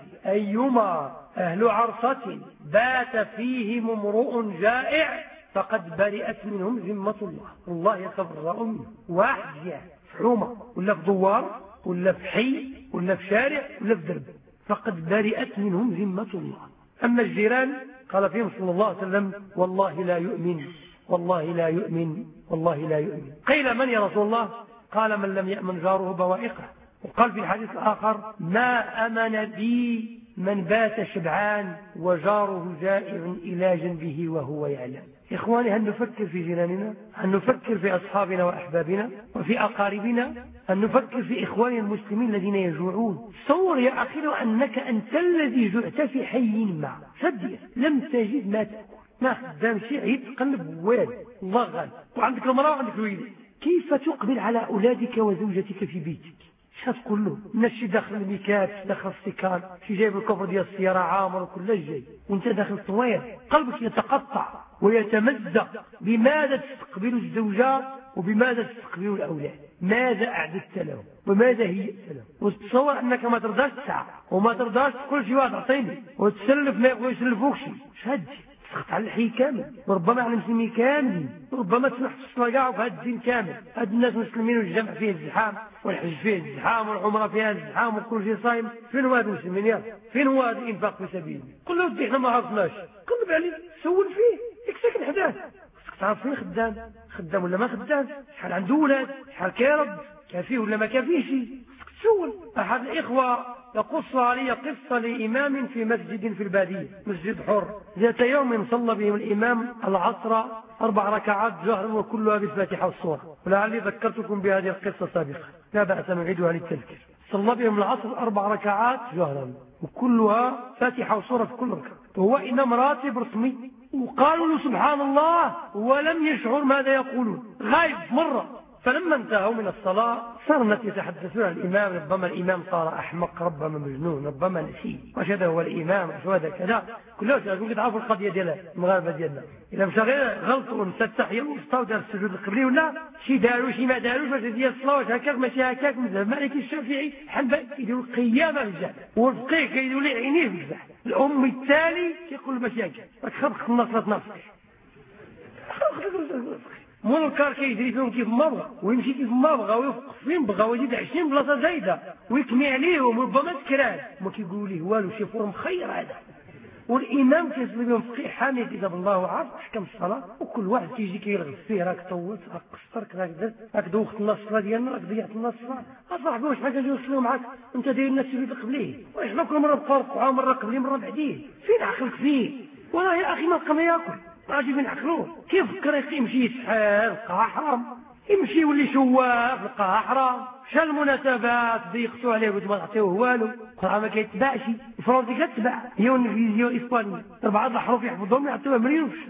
أيما أهل عرصة بات فيهم امرؤ جائع فقد برئت منهم ذمة الله، الله يتبرأ منه. واحد جاع في حومة ولا في دوار ولا في حي ولا في شارع ولا في درب فقد برئت منهم ذمة الله. أما الجيران قال فيهم صلى الله عليه وسلم والله لا يؤمن، والله لا يؤمن، والله لا يؤمن. قيل من يا رسول الله؟ قال من لم يأمن جاره بوائقه. وقال في الحديث الآخر ما أمن بي من بات شبعان وجاره جائع إلى جنبه وهو يعلم. إخواني هل نفكر في جيراننا؟ هل نفكر في أصحابنا وأحبابنا وفي أقاربنا؟ هل نفكر في إخواننا المسلمين الذين يجوعون؟ تصور يا أخي لو أنك أنت الذي جعت في حي ما صدق لم تجد ما تأكل، ما خدام شيء عيد تقلب وين الله غالب، وعندك المرأة وعندك الولد، كيف تقبل على أولادك وزوجتك في بيتك؟ شاف كله ماشي داخل الميكات، داخل السكان، شي جايب الكفر ديال السيارة عامر وكل جاي وانت داخل الطويل، قلبك يتقطع ويتمزق. بماذا تستقبل الزوجات وبماذا تستقبل الأولاد؟ ماذا أعددت لهم وماذا هيئت لهم؟ وتصور أنك ما ترضاش تسعى وما ترضاش كل شيء واحد أعطيني وتسلف ما يقول يسلفوك شيء، شهد تسخط على الحي كامل وربما على المسلمين كاملين، وربما تسمح في الصلاة كاع وفي هذا الدين كامل. هاد الناس مسلمين والجمع فيه الزحام والحج فيه الزحام والعمرة فيها الزحام وكل شيء صايم. فين هو هذا المسلمين يا فين هو هذا الإنفاق في سبيل الله؟ قل له ودي احنا ما عرفناش، قلب عليه سول فيه ياك ساكن حداه، خصك تعرف فين خدام خدام ولا ما خدام، شحال عنده ولاد، شحال كيرد، كافيه ولا ما كافيش، خصك تسول. أحد الإخوة يقص علي قصة لإمام في مسجد في البادية، مسجد حر، ذات يوم صلى بهم الإمام العصر أربع ركعات جهرا وكلها بالفاتحة والسورة، ولعلي ذكرتكم بهذه القصة سابقا لا بأس نعيدها للتذكير. صلى بهم العصر أربع ركعات جهرا وكلها فاتحة وسورة في كل ركعة، وهو إمام راتب رسمي، وقالوا له سبحان الله ولم يشعر ماذا يقولون، غايب مرة. فلما انتهوا من الصلاة صار الناس يتحدثون عن الإمام، ربما الإمام صار أحمق، ربما مجنون، ربما نسي، وش هذا هو الإمام، وش هذا كذا، كلها يقول تعرفوا القضية ديالها المغاربة ديالنا إذا مشى غير غلطوا نسى التحية الوسطى ودار السجود القبلي ولا شي داروا شي ما داروش، واش ديال الصلاة واش هكاك ماشي هكاك، مذهب مالكي الشافعي حنبلي كيديروا القيامة في الجهل، والفقيه كيديروا ليه عينيه في الجهل، الأم التالي كيقول ماشي هكاك، راك خبط النصرة نفسك منكر كيجري فيهم كيف ما بغى ويمشي كيف ما بغى ويوقف فين بغى ويزيد عشرين بلاصه زايده ويكمي عليهم وربما تكران ما كيقولوا ليه والو، شي فورم خير هذا. والامام كيصلي بهم فقيه حامي كتاب الله وعارف احكام الصلاه، وكل واحد كيجي كيرغب فيه، راك طولت، راك قصرت، راك درت، راك دوخت لنا الصلاه ديالنا، راك ضيعت لنا الصلاه، اصاحبي واش حاجه نجيو نصليو معاك انت داير لنا السجود قبليه، واش كل مره بقى مره قبليه مره بعديه، فين عقلك فيه؟ والله يا اخي ما لقى ما ياكل راجل من عقلوه، كيف فكر يمشي يسحر لقاها حرام، يمشي يولي شواف لقاها حرام، شا المناسبات ضيقتوا عليه قلت ما تعطيوه والو، القرآن ما كيتباعش، الفرنسي كتباع، هي والانجليزيه والاسبانيه، اربعه الحروف يحفظهم يعطيوها مليون في الشهر،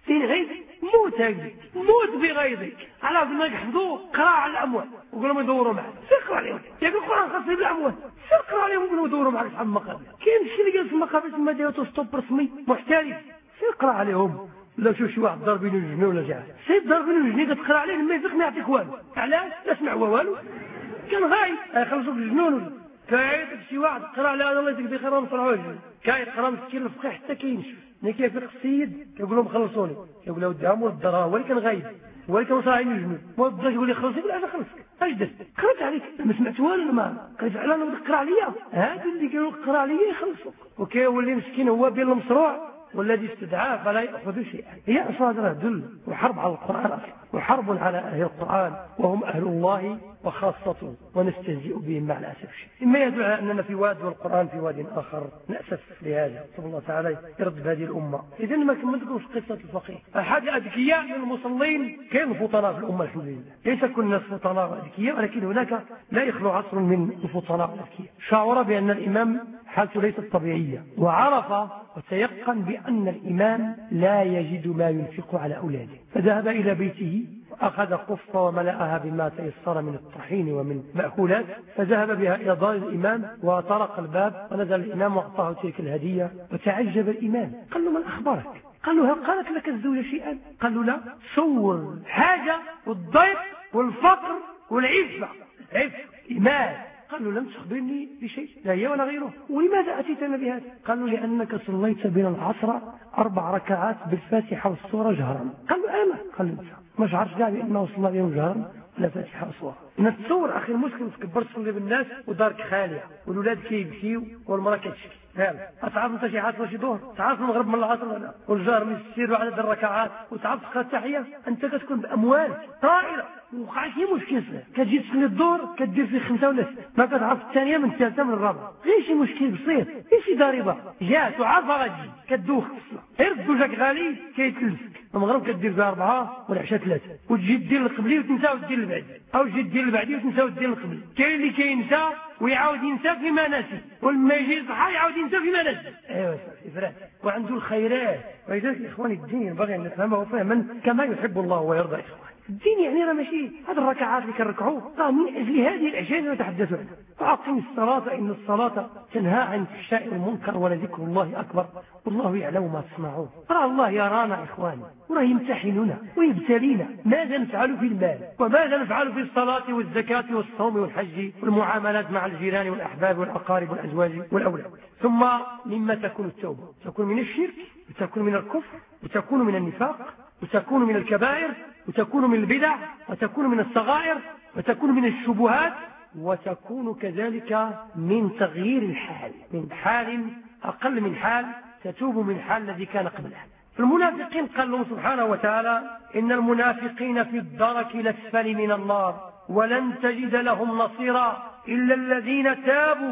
فين غيظك موت هكذا موت بغيظك على ما يحفظوا قراء على الاموال وقالوا ما يدوروا معك سيقرا عليهم ياك القران خاص بالاموال سيقرا عليهم وقالوا يدوروا معك اصحاب المقابر كاين شي اللي جالس في المقابر تما دايرتو ستوب رسمي محترف سيقرا عليهم لا شوف شي واحد ضرب بينه الجنيه ولا جاع سيد ضرب بينه الجنيه كتقرا عليه ما يفيق ما يعطيك والو علاش لا سمع والو كان غايب يخلصوا في الجنون ولا كايدك شي واحد قرا على الله يديك بخير نصرعوه كيقرا مسكين الفقيه حتى كينشف ملي كيفيق السيد كيقول لهم خلصوني كيقول له ودي عمو الدرا هو اللي كان غايب هو اللي كان صاعين الجنون ما الدرا يقول لي خلصي يقول انا خلصك اش درت قرات عليك ما سمعت والو ما قلت على انا تقرا عليا هادو اللي كانوا قرا عليا يخلصوك وكيولي مسكين هو بين المصروع والذي استدعاه فلا يأخذ شيئا هي أصادره ذل وحرب على القرآن أصلا وحرب على أهل القرآن وهم أهل الله وخاصته ونستهزئ بهم مع الأسف شيء إما يدل على أننا في واد والقرآن في واد آخر نأسف لهذا صلى الله تعالى يرد بهذه الأمة إذن ما كملتكم في قصة الفقيه أحد أذكياء من المصلين كان فطناء في الأمة الحمد لله ليس كل الناس فطناء وأذكياء ولكن هناك لا يخلو عصر من الفطناء والأذكياء شعر بأن الإمام حالته ليست طبيعية وعرف وتيقن بأن الإمام لا يجد ما ينفق على أولاده فذهب إلى بيته وأخذ قفة وملأها بما تيسر من الطحين ومن مأكولات فذهب بها إلى دار الإمام وطرق الباب ونزل الإمام وأعطاه تلك الهدية وتعجب الإمام قال له من أخبرك قال له هل قالت لك الزوجة شيئا قال له لا صور حاجة والضيق والفقر والعفة عفة إمام قال له لم تخبرني بشيء لا هي ولا غيره ولماذا أتيتنا بهذا قال له لأنك صليت بين العصر أربع ركعات بالفاتحة والسورة جهرا قال له أنا قال له مش عارف قاعد بأنه صلى بهم جهرا ولا فاتحة وسورة نتصور أخي المسلم تكبر تصلي بالناس ودارك خالية والولاد كيبكيو والمرأة كتشكي هذا أتعرف أنت شي عصر شي ظهر تعرف المغرب من العصر ولا والجار من السير وعدد الركعات وتعرف تقرأ التحية أنت كتكون بأموال طائرة وقع شي مشكل كتجي تصلي الظهر كدير في خمسة ولا ستة ما كتعرف الثانية من الثالثة من الرابعة غير شي مشكل بسيط غير شي ضريبة جات وعارفة غتجي كدوخ غير الدوجك غالي كيتلفك المغرب كدير فيها أربعة والعشاء ثلاثة وتجي دير القبلي وتنسى وتدير البعدي أو تجي دير البعدي وتنسى وتدير القبلي كاين اللي كينسى ويعاود ينسى فيما نسي ولما يجي يصحى يعاود ينسى فيما نسي ايوا افراد وعنده الخيرات ولذلك اخواني الدين ينبغي ان نفهمه فهما كما يحب الله ويرضى اخواني الدين يعني راه ماشي هذه الركعات اللي كنركعوا راه من اجل هذه الاشياء اللي نتحدث عنها واقم الصلاه ان الصلاه تنهى عن الفحشاء والمنكر ولذكر الله اكبر والله يعلم ما تصنعون راه الله يرانا اخواني وراه يمتحننا ويبتلينا ماذا نفعل في المال وماذا نفعل في الصلاه والزكاه والصوم والحج والمعاملات مع الجيران والاحباب والاقارب والازواج والاولاد ثم مما تكون التوبه تكون من الشرك وتكون من الكفر وتكون من النفاق وتكون من الكبائر وتكون من البدع وتكون من الصغائر وتكون من الشبهات وتكون كذلك من تغيير الحال من حال أقل من حال تتوب من حال الذي كان قبله المنافقين قال الله سبحانه وتعالى إن المنافقين في الدرك الأسفل من النار ولن تجد لهم نصيرا إلا الذين تابوا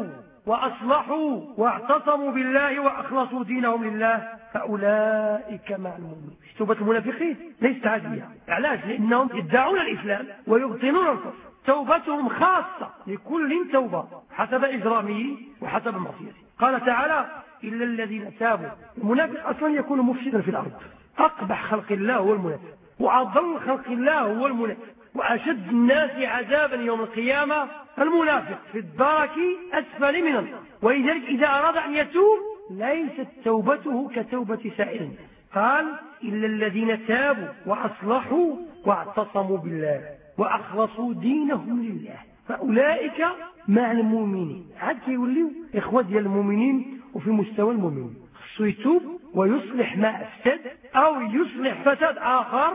وأصلحوا واعتصموا بالله وأخلصوا دينهم لله فأولئك مع المؤمنين توبة المنافقين ليست عادية علاش لأنهم يدعون الإسلام ويبطنون الكفر توبتهم خاصة لكل توبة حسب إجرامه وحسب معصيته قال تعالى إلا الذين تابوا المنافق أصلا يكون مفسدا في الأرض أقبح خلق الله هو المنافق وأضل خلق الله هو المنافق وأشد الناس عذابا يوم القيامة المنافق في الدرك أسفل من النار ولذلك إذا أراد أن يتوب ليست توبته كتوبة سائر قال إلا الذين تابوا وأصلحوا واعتصموا بالله وأخلصوا دينهم لله فأولئك مع المؤمنين عاد كيوليو إخوة ديال المؤمنين وفي مستوى المؤمنين خصو يتوب ويصلح ما أفسد أو يصلح فساد آخر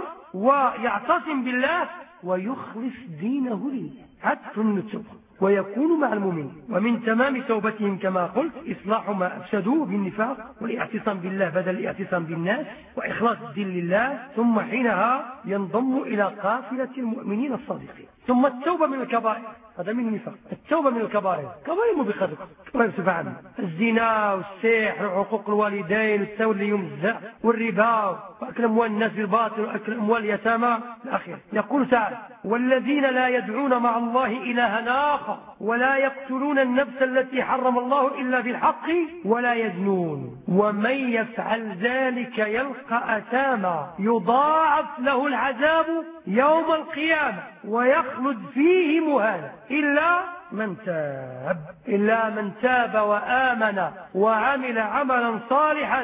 ويعتصم بالله ويخلص دينه لله عاد من التوبة ويكون مع المؤمنين ومن تمام توبتهم كما قلت إصلاح ما أفسدوه بالنفاق والاعتصام بالله بدل الاعتصام بالناس وإخلاص الدين لله ثم حينها ينضم إلى قافلة المؤمنين الصادقين ثم التوبة من الكبائر هذا من النفاق. التوبة من الكبائر، كبائر مو بقدر كبائر صفة عامة، الزنا والسحر وعقوق الوالدين والتولي يوم الزنا والربا وأكل أموال الناس بالباطل وأكل أموال اليتامى الأخير. يقول تعالى: والذين لا يدعون مع الله إلها آخر ولا يقتلون النفس التي حرم الله إلا بالحق ولا يزنون ومن يفعل ذلك يلقى أثاما يضاعف له العذاب يوم القيامة ويخلد فيه مهانا إلا من تاب إلا من تاب وآمن وعمل عملا صالحا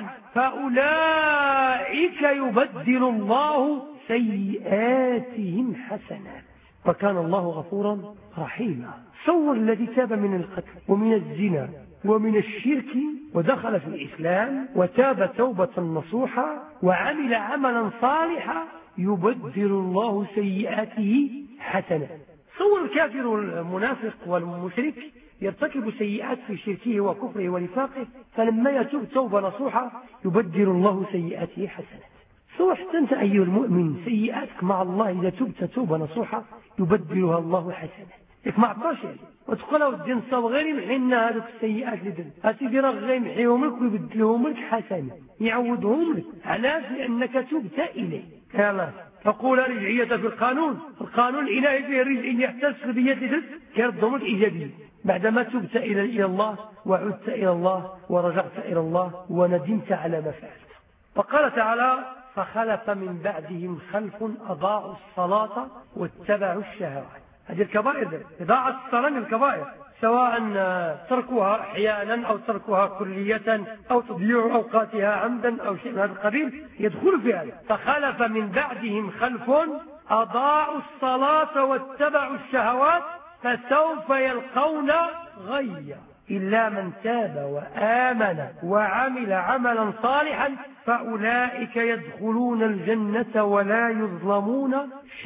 فأولئك يبدل الله سيئاتهم حسنات وكان الله غفورا رحيما. صور الذي تاب من القتل ومن الزنا ومن الشرك ودخل في الإسلام وتاب توبة نصوحا وعمل عملا صالحا يبدل الله سيئاته حسنات. صور الكافر والمنافق والمشرك يرتكب سيئات في شركه وكفره ونفاقه، فلما يتوب توبة نصوحة يبدل الله سيئاته حسنات. صور أنت أيها المؤمن سيئاتك مع الله إذا تبت توبة نصوحة يبدلها الله حسنات. لك ما عطاش يعني وتقول له الدين صغير يمحينا هذوك السيئات اللي درت أسيدي راه غير يمحيهم لك ويبدلهم لك حسنة يعودهم لك. علاش؟ لأنك تبت إليه. يلا فقول رجعية في القانون، القانون الإلهي فيه الرجع إن يحتاج سلبية درت كيردهم لك إيجابية بعدما تبت إلى الله وعدت إلى الله ورجعت إلى الله وندمت على ما فعلت. وقال تعالى: فخلف من بعدهم خلف أضاعوا الصلاة واتبعوا الشهوات. هذه الكبائر، إضاعة الصلاة من الكبائر، سواء تركوها أحيانا أو تركوها كلية أو تضييع أوقاتها عمدا أو شيء من هذا القبيل يدخل في هذا. فخلف من بعدهم خلف أضاعوا الصلاة واتبعوا الشهوات فسوف يلقون غيا إلا من تاب وآمن وعمل عملا صالحا فأولئك يدخلون الجنة ولا يظلمون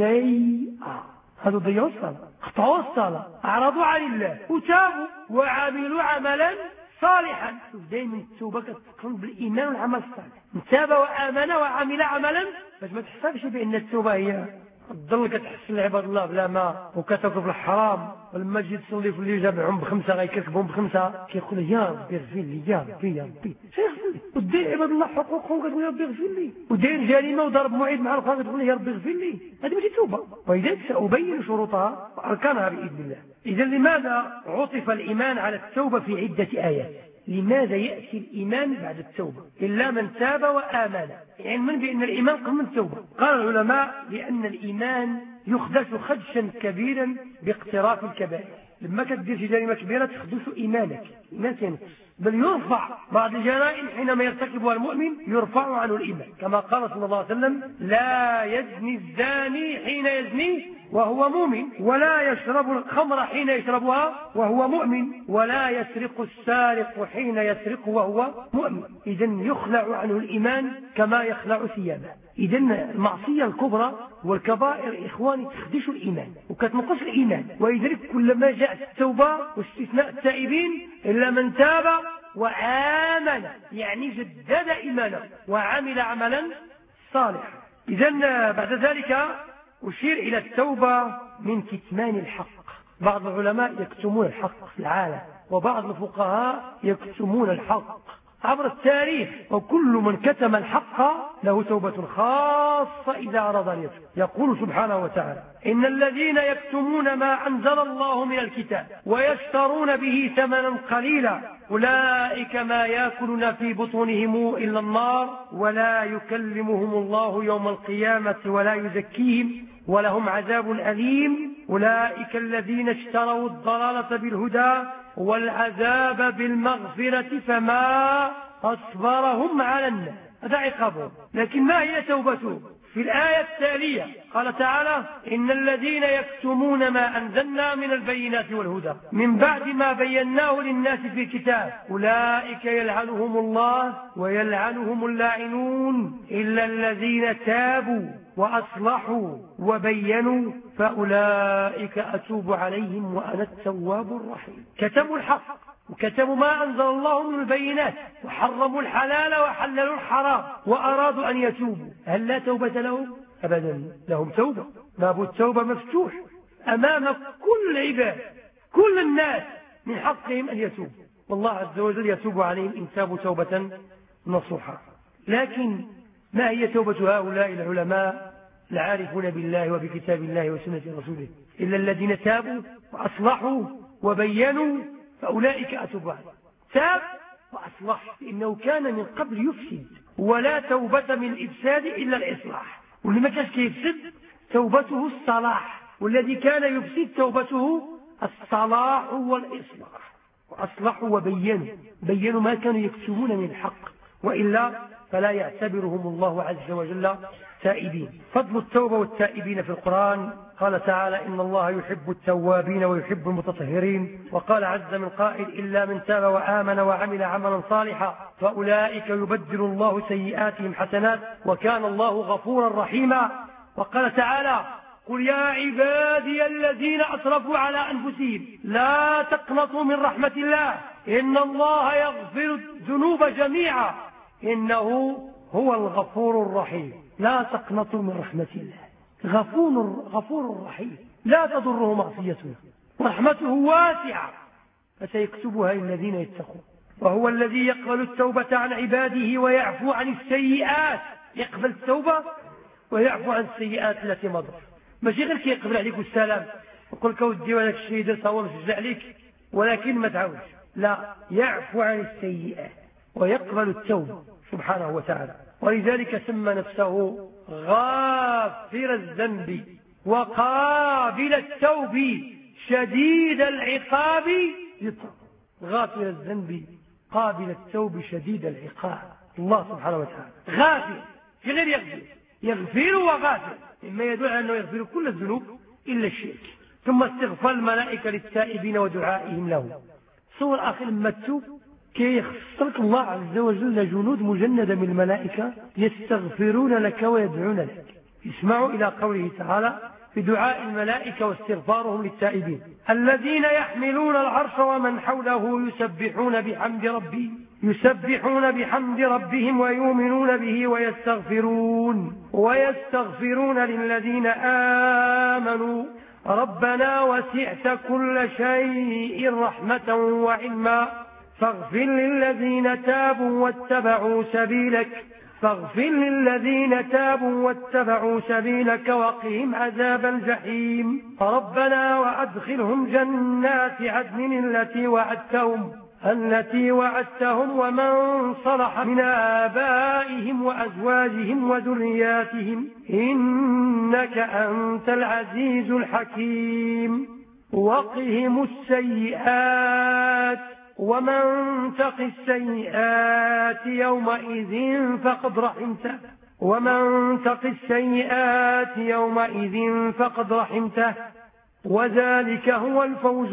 شيئا. هذا ضيعوا الصلاة، اقطعوا الصلاة، أعرضوا عن الله وتابوا وعملوا عملا صالحا. دائما التوبة تكون بالإيمان والعمل الصالح. تاب وآمن وعمل عملا، باش ما تحسبش بأن التوبة هي تضل كتحسن عباد الله بلا ما وكتاكل في الحرام، ولما تجي تصلي في الليل جامعهم بخمسه غيكركبهم بخمسه كيقول يا ربي اغفر لي يا ربي يا ربي شيخ ودير عباد الله حقوقهم كتقول يا ربي اغفر لي، ودير جريمه وضرب معيد مع الاخرى كتقول يا ربي اغفر لي. هذه ماشي توبه. واذا سأبين شروطها واركانها باذن الله. اذا لماذا عطف الايمان على التوبه في عده ايات؟ لماذا يأتي الإيمان بعد التوبة؟ إلا من تاب وآمن، علما بأن الإيمان قبل من التوبة. قال العلماء لأن الإيمان يخدش خدشا كبيرا باقتراف الكبائر. لما كتدير شي جريمة كبيرة تخدش إيمانك، إيمانك ينقص، بل يرفع بعض الجرائم حينما يرتكبها المؤمن يرفع عنه الإيمان، كما قال صلى الله عليه وسلم: لا يزني الزاني حين يزني وهو مؤمن، ولا يشرب الخمر حين يشربها وهو مؤمن، ولا يسرق السارق حين يسرق وهو مؤمن. إذن يخلع عنه الإيمان كما يخلع ثيابه. إذن المعصية الكبرى والكبائر إخواني تخدش الإيمان وكتنقص الإيمان. ولذلك كلما جاءت التوبة واستثناء التائبين إلا من تاب وآمن، يعني جدد إيمانه وعمل عملا صالحا. إذن بعد ذلك أشير إلى التوبة من كتمان الحق. بعض العلماء يكتمون الحق في العالم، وبعض الفقهاء يكتمون الحق عبر التاريخ، وكل من كتم الحق له توبة خاصة إذا أراد أن يتوب. يقول سبحانه وتعالى: إن الذين يكتمون ما أنزل الله من الكتاب ويشترون به ثمنا قليلا أولئك ما يأكلون في بطونهم إلا النار ولا يكلمهم الله يوم القيامة ولا يزكيهم ولهم عذاب أليم أولئك الذين اشتروا الضلالة بالهدى والعذاب بالمغفرة فما أصبرهم على النار. هذا عقابهم. لكن ما هي توبتهم؟ في الآية التالية قال تعالى: إن الذين يكتمون ما أنزلنا من البينات والهدى من بعد ما بيناه للناس في الكتاب أولئك يلعنهم الله ويلعنهم اللاعنون إلا الذين تابوا وأصلحوا وبينوا فأولئك أتوب عليهم وأنا التواب الرحيم. كتموا الحق وكتموا ما أنزل الله من البينات وحرموا الحلال وحللوا الحرام وأرادوا أن يتوبوا، هل لا توبة لهم؟ أبدا، لهم توبة. باب التوبة مفتوح أمام كل عباد كل الناس من حقهم أن يتوبوا، والله عز وجل يتوب عليهم إن تابوا توبة نصوحا. لكن ما هي توبة هؤلاء العلماء العارفون بالله وبكتاب الله وسنة رسوله؟ إلا الذين تابوا وأصلحوا وبينوا فأولئك أتوب عليهم. تاب وأصلح، إنه كان من قبل يفسد، ولا توبة من الإفساد إلا الإصلاح. واللي ما كانش يفسد توبته الصلاح، والذي كان يفسد توبته الصلاح والإصلاح. وأصلحوا وبينوا، بينوا ما كانوا يكتمون من الحق، وإلا فلا يعتبرهم الله عز وجل تائبين. فضل التوبة والتائبين في القرآن: قال تعالى: إن الله يحب التوابين ويحب المتطهرين. وقال عز من قائل: إلا من تاب وآمن وعمل عملا صالحا فأولئك يبدل الله سيئاتهم حسنات وكان الله غفورا رحيما. وقال تعالى: قل يا عبادي الذين أسرفوا على أنفسهم لا تقنطوا من رحمة الله إن الله يغفر الذنوب جميعا إنه هو الغفور الرحيم. لا تقنطوا من رحمة الله، غفور غفور رحيم، لا تضره معصيته، ورحمته واسعة فسيكتبها للذين يتقون. وهو الذي يقبل التوبة عن عباده ويعفو عن السيئات. يقبل التوبة ويعفو عن السيئات التي مضت. ماشي غير كي يقبل عليك السلام ويقول لك ودي ولك الشيء درت هو مسجل عليك ولكن ما تعودش، لا، يعفو عن السيئات ويقبل التوبة سبحانه وتعالى. ولذلك سمى نفسه غافر الذنب وقابل التوب شديد العقاب. غافر الذنب قابل التوب شديد العقاب، الله سبحانه وتعالى غافر، في غير يغفر، يغفر وغافر، مما يدل على أنه يغفر كل الذنوب إلا الشرك. ثم استغفار الملائكة للتائبين ودعائهم له. صور آخر لما تتوب كي يخصرك الله عز وجل جنود مجندة من الملائكة يستغفرون لك ويدعون لك. اسمعوا إلى قوله تعالى في دعاء الملائكة واستغفارهم للتائبين: الذين يحملون العرش ومن حوله يسبحون بحمد ربهم يسبحون بحمد ربهم ويؤمنون به ويستغفرون ويستغفرون للذين آمنوا ربنا وسعت كل شيء رحمة وعلما فاغفر للذين تابوا واتبعوا سبيلك فاغفر للذين تابوا واتبعوا سبيلك وقهم عذاب الجحيم ربنا وأدخلهم جنات عدن التي وعدتهم التي وعدتهم ومن صلح من آبائهم وأزواجهم وذرياتهم إنك أنت العزيز الحكيم وقهم السيئات ومن تق السيئات يومئذ فقد رحمته ومن تق السيئات يومئذ فقد رحمته وذلك هو الفوز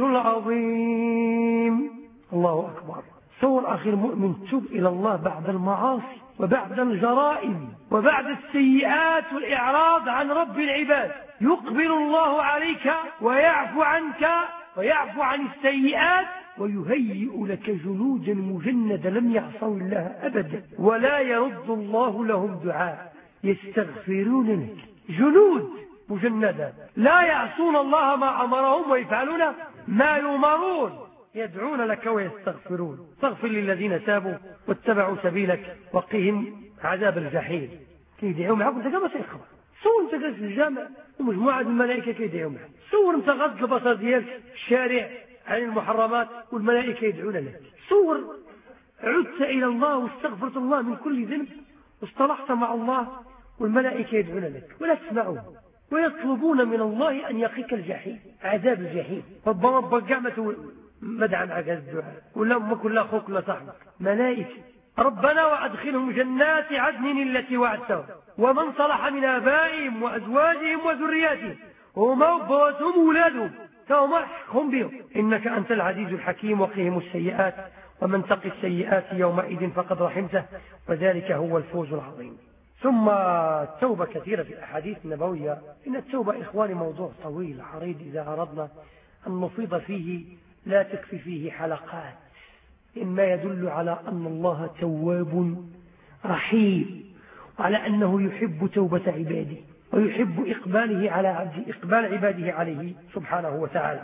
العظيم. الله أكبر. صور أخي المؤمن تب إلى الله بعد المعاصي وبعد الجرائم وبعد السيئات والإعراض عن رب العباد. يقبل الله عليك ويعفو عنك ويعفو عن السيئات ويهيئ لك جنودا مجندة لم يعصوا الله أبدا ولا يرد الله لهم دعاء يستغفرون لك. جنود مجندة لا يعصون الله ما أمرهم ويفعلون ما يؤمرون يدعون لك ويستغفرون. فاغفر للذين تابوا واتبعوا سبيلك وقهم عذاب الجحيم. كيدعوا معك انت كما سيخبر. صور انت جالس في الجامع ومجموعة الملائكة كيدعوا معك. صور انت غض البصر ديالك في الشارع عن المحرمات والملائكة يدعون لك. صور عدت إلى الله واستغفرت الله من كل ذنب واصطلحت مع الله والملائكة يدعون لك ولا تسمعون ويطلبون من الله أن يقيك الجحيم عذاب الجحيم. ربما بقعمة مدعى معك هذا الدعاء ولا أمك ولا أخوك ولا صاحبك ملائكة. ربنا وأدخلهم جنات عدن التي وعدتهم ومن صلح من آبائهم وأزواجهم وذرياتهم وما بواتهم أولادهم فهم أحكم بهم إنك أنت العزيز الحكيم وقهم السيئات ومن تق السيئات يومئذ فقد رحمته وذلك هو الفوز العظيم. ثم التوبة كثيرة في الأحاديث النبوية. إن التوبة إخواني موضوع طويل عريض إذا أردنا أن نفيض فيه لا تكفي فيه حلقات. إما يدل على أن الله تواب رحيم وعلى أنه يحب توبة عباده ويحب إقباله على عبده إقبال عباده عليه سبحانه وتعالى.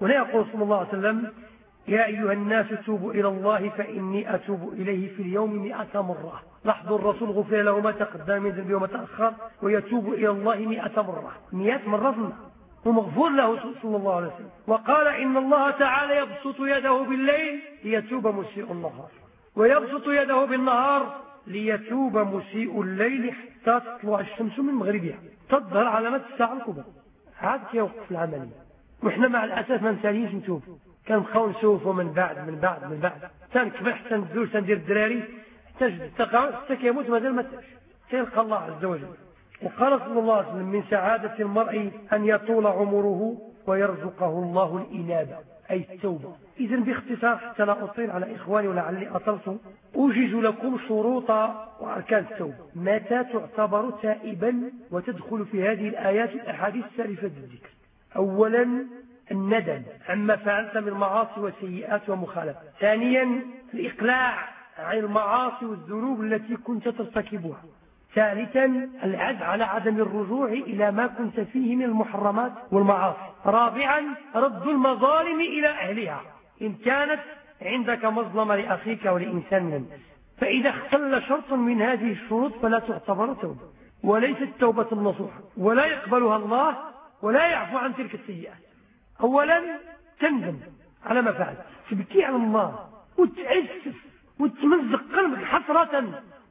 ولا يقول صلى الله عليه وسلم يا أيها الناس توبوا إلى الله فإني أتوب إليه في اليوم مئة مرة. لاحظوا الرسول غفر له ما تقدم من ذنبه وما تأخر ويتوب إلى الله مئة مرة، مئة مرة ومغفور له صلى الله عليه وسلم. وقال إن الله تعالى يبسط يده بالليل ليتوب مسيء النهار، ويبسط يده بالنهار ليتوب مسيء الليل حتى تطلع الشمس من مغربها، تظهر علامات الساعة الكبرى، عاد يوقف العملية. وإحنا مع الأسف ما نساليش نتوب، كنبقاو نسوفوا من بعد من بعد من بعد تنكبر حتى ندوز تندير الدراري حتى تلقى حتى كيموت مازال ما تاش تلقى الله عز وجل. وقال صلى الله عليه وسلم من سعادة المرء أن يطول عمره ويرزقه الله الإنابة أي التوبة. إذن باختصار حتى لا أطيل على إخواني ولعلي أطلت، أوجز لكم شروط وأركان التوبة. متى تعتبر تائبا وتدخل في هذه الآيات الأحاديث السالفة الذكر؟ أولا الندم عما فعلت من معاصي وسيئات ومخالفات. ثانيا الإقلاع عن المعاصي والذنوب التي كنت ترتكبها. ثالثا العزم على عدم الرجوع إلى ما كنت فيه من المحرمات والمعاصي. رابعا رد المظالم إلى أهلها إن كانت عندك مظلمة لأخيك ولإنسان منه. فإذا اختل شرط من هذه الشروط فلا تعتبر توبة، وليست توبة النصوح، ولا يقبلها الله ولا يعفو عن تلك السيئات. أولا تندم على ما فعلت، تبكي على الله وتأسف وتمزق قلبك حسرة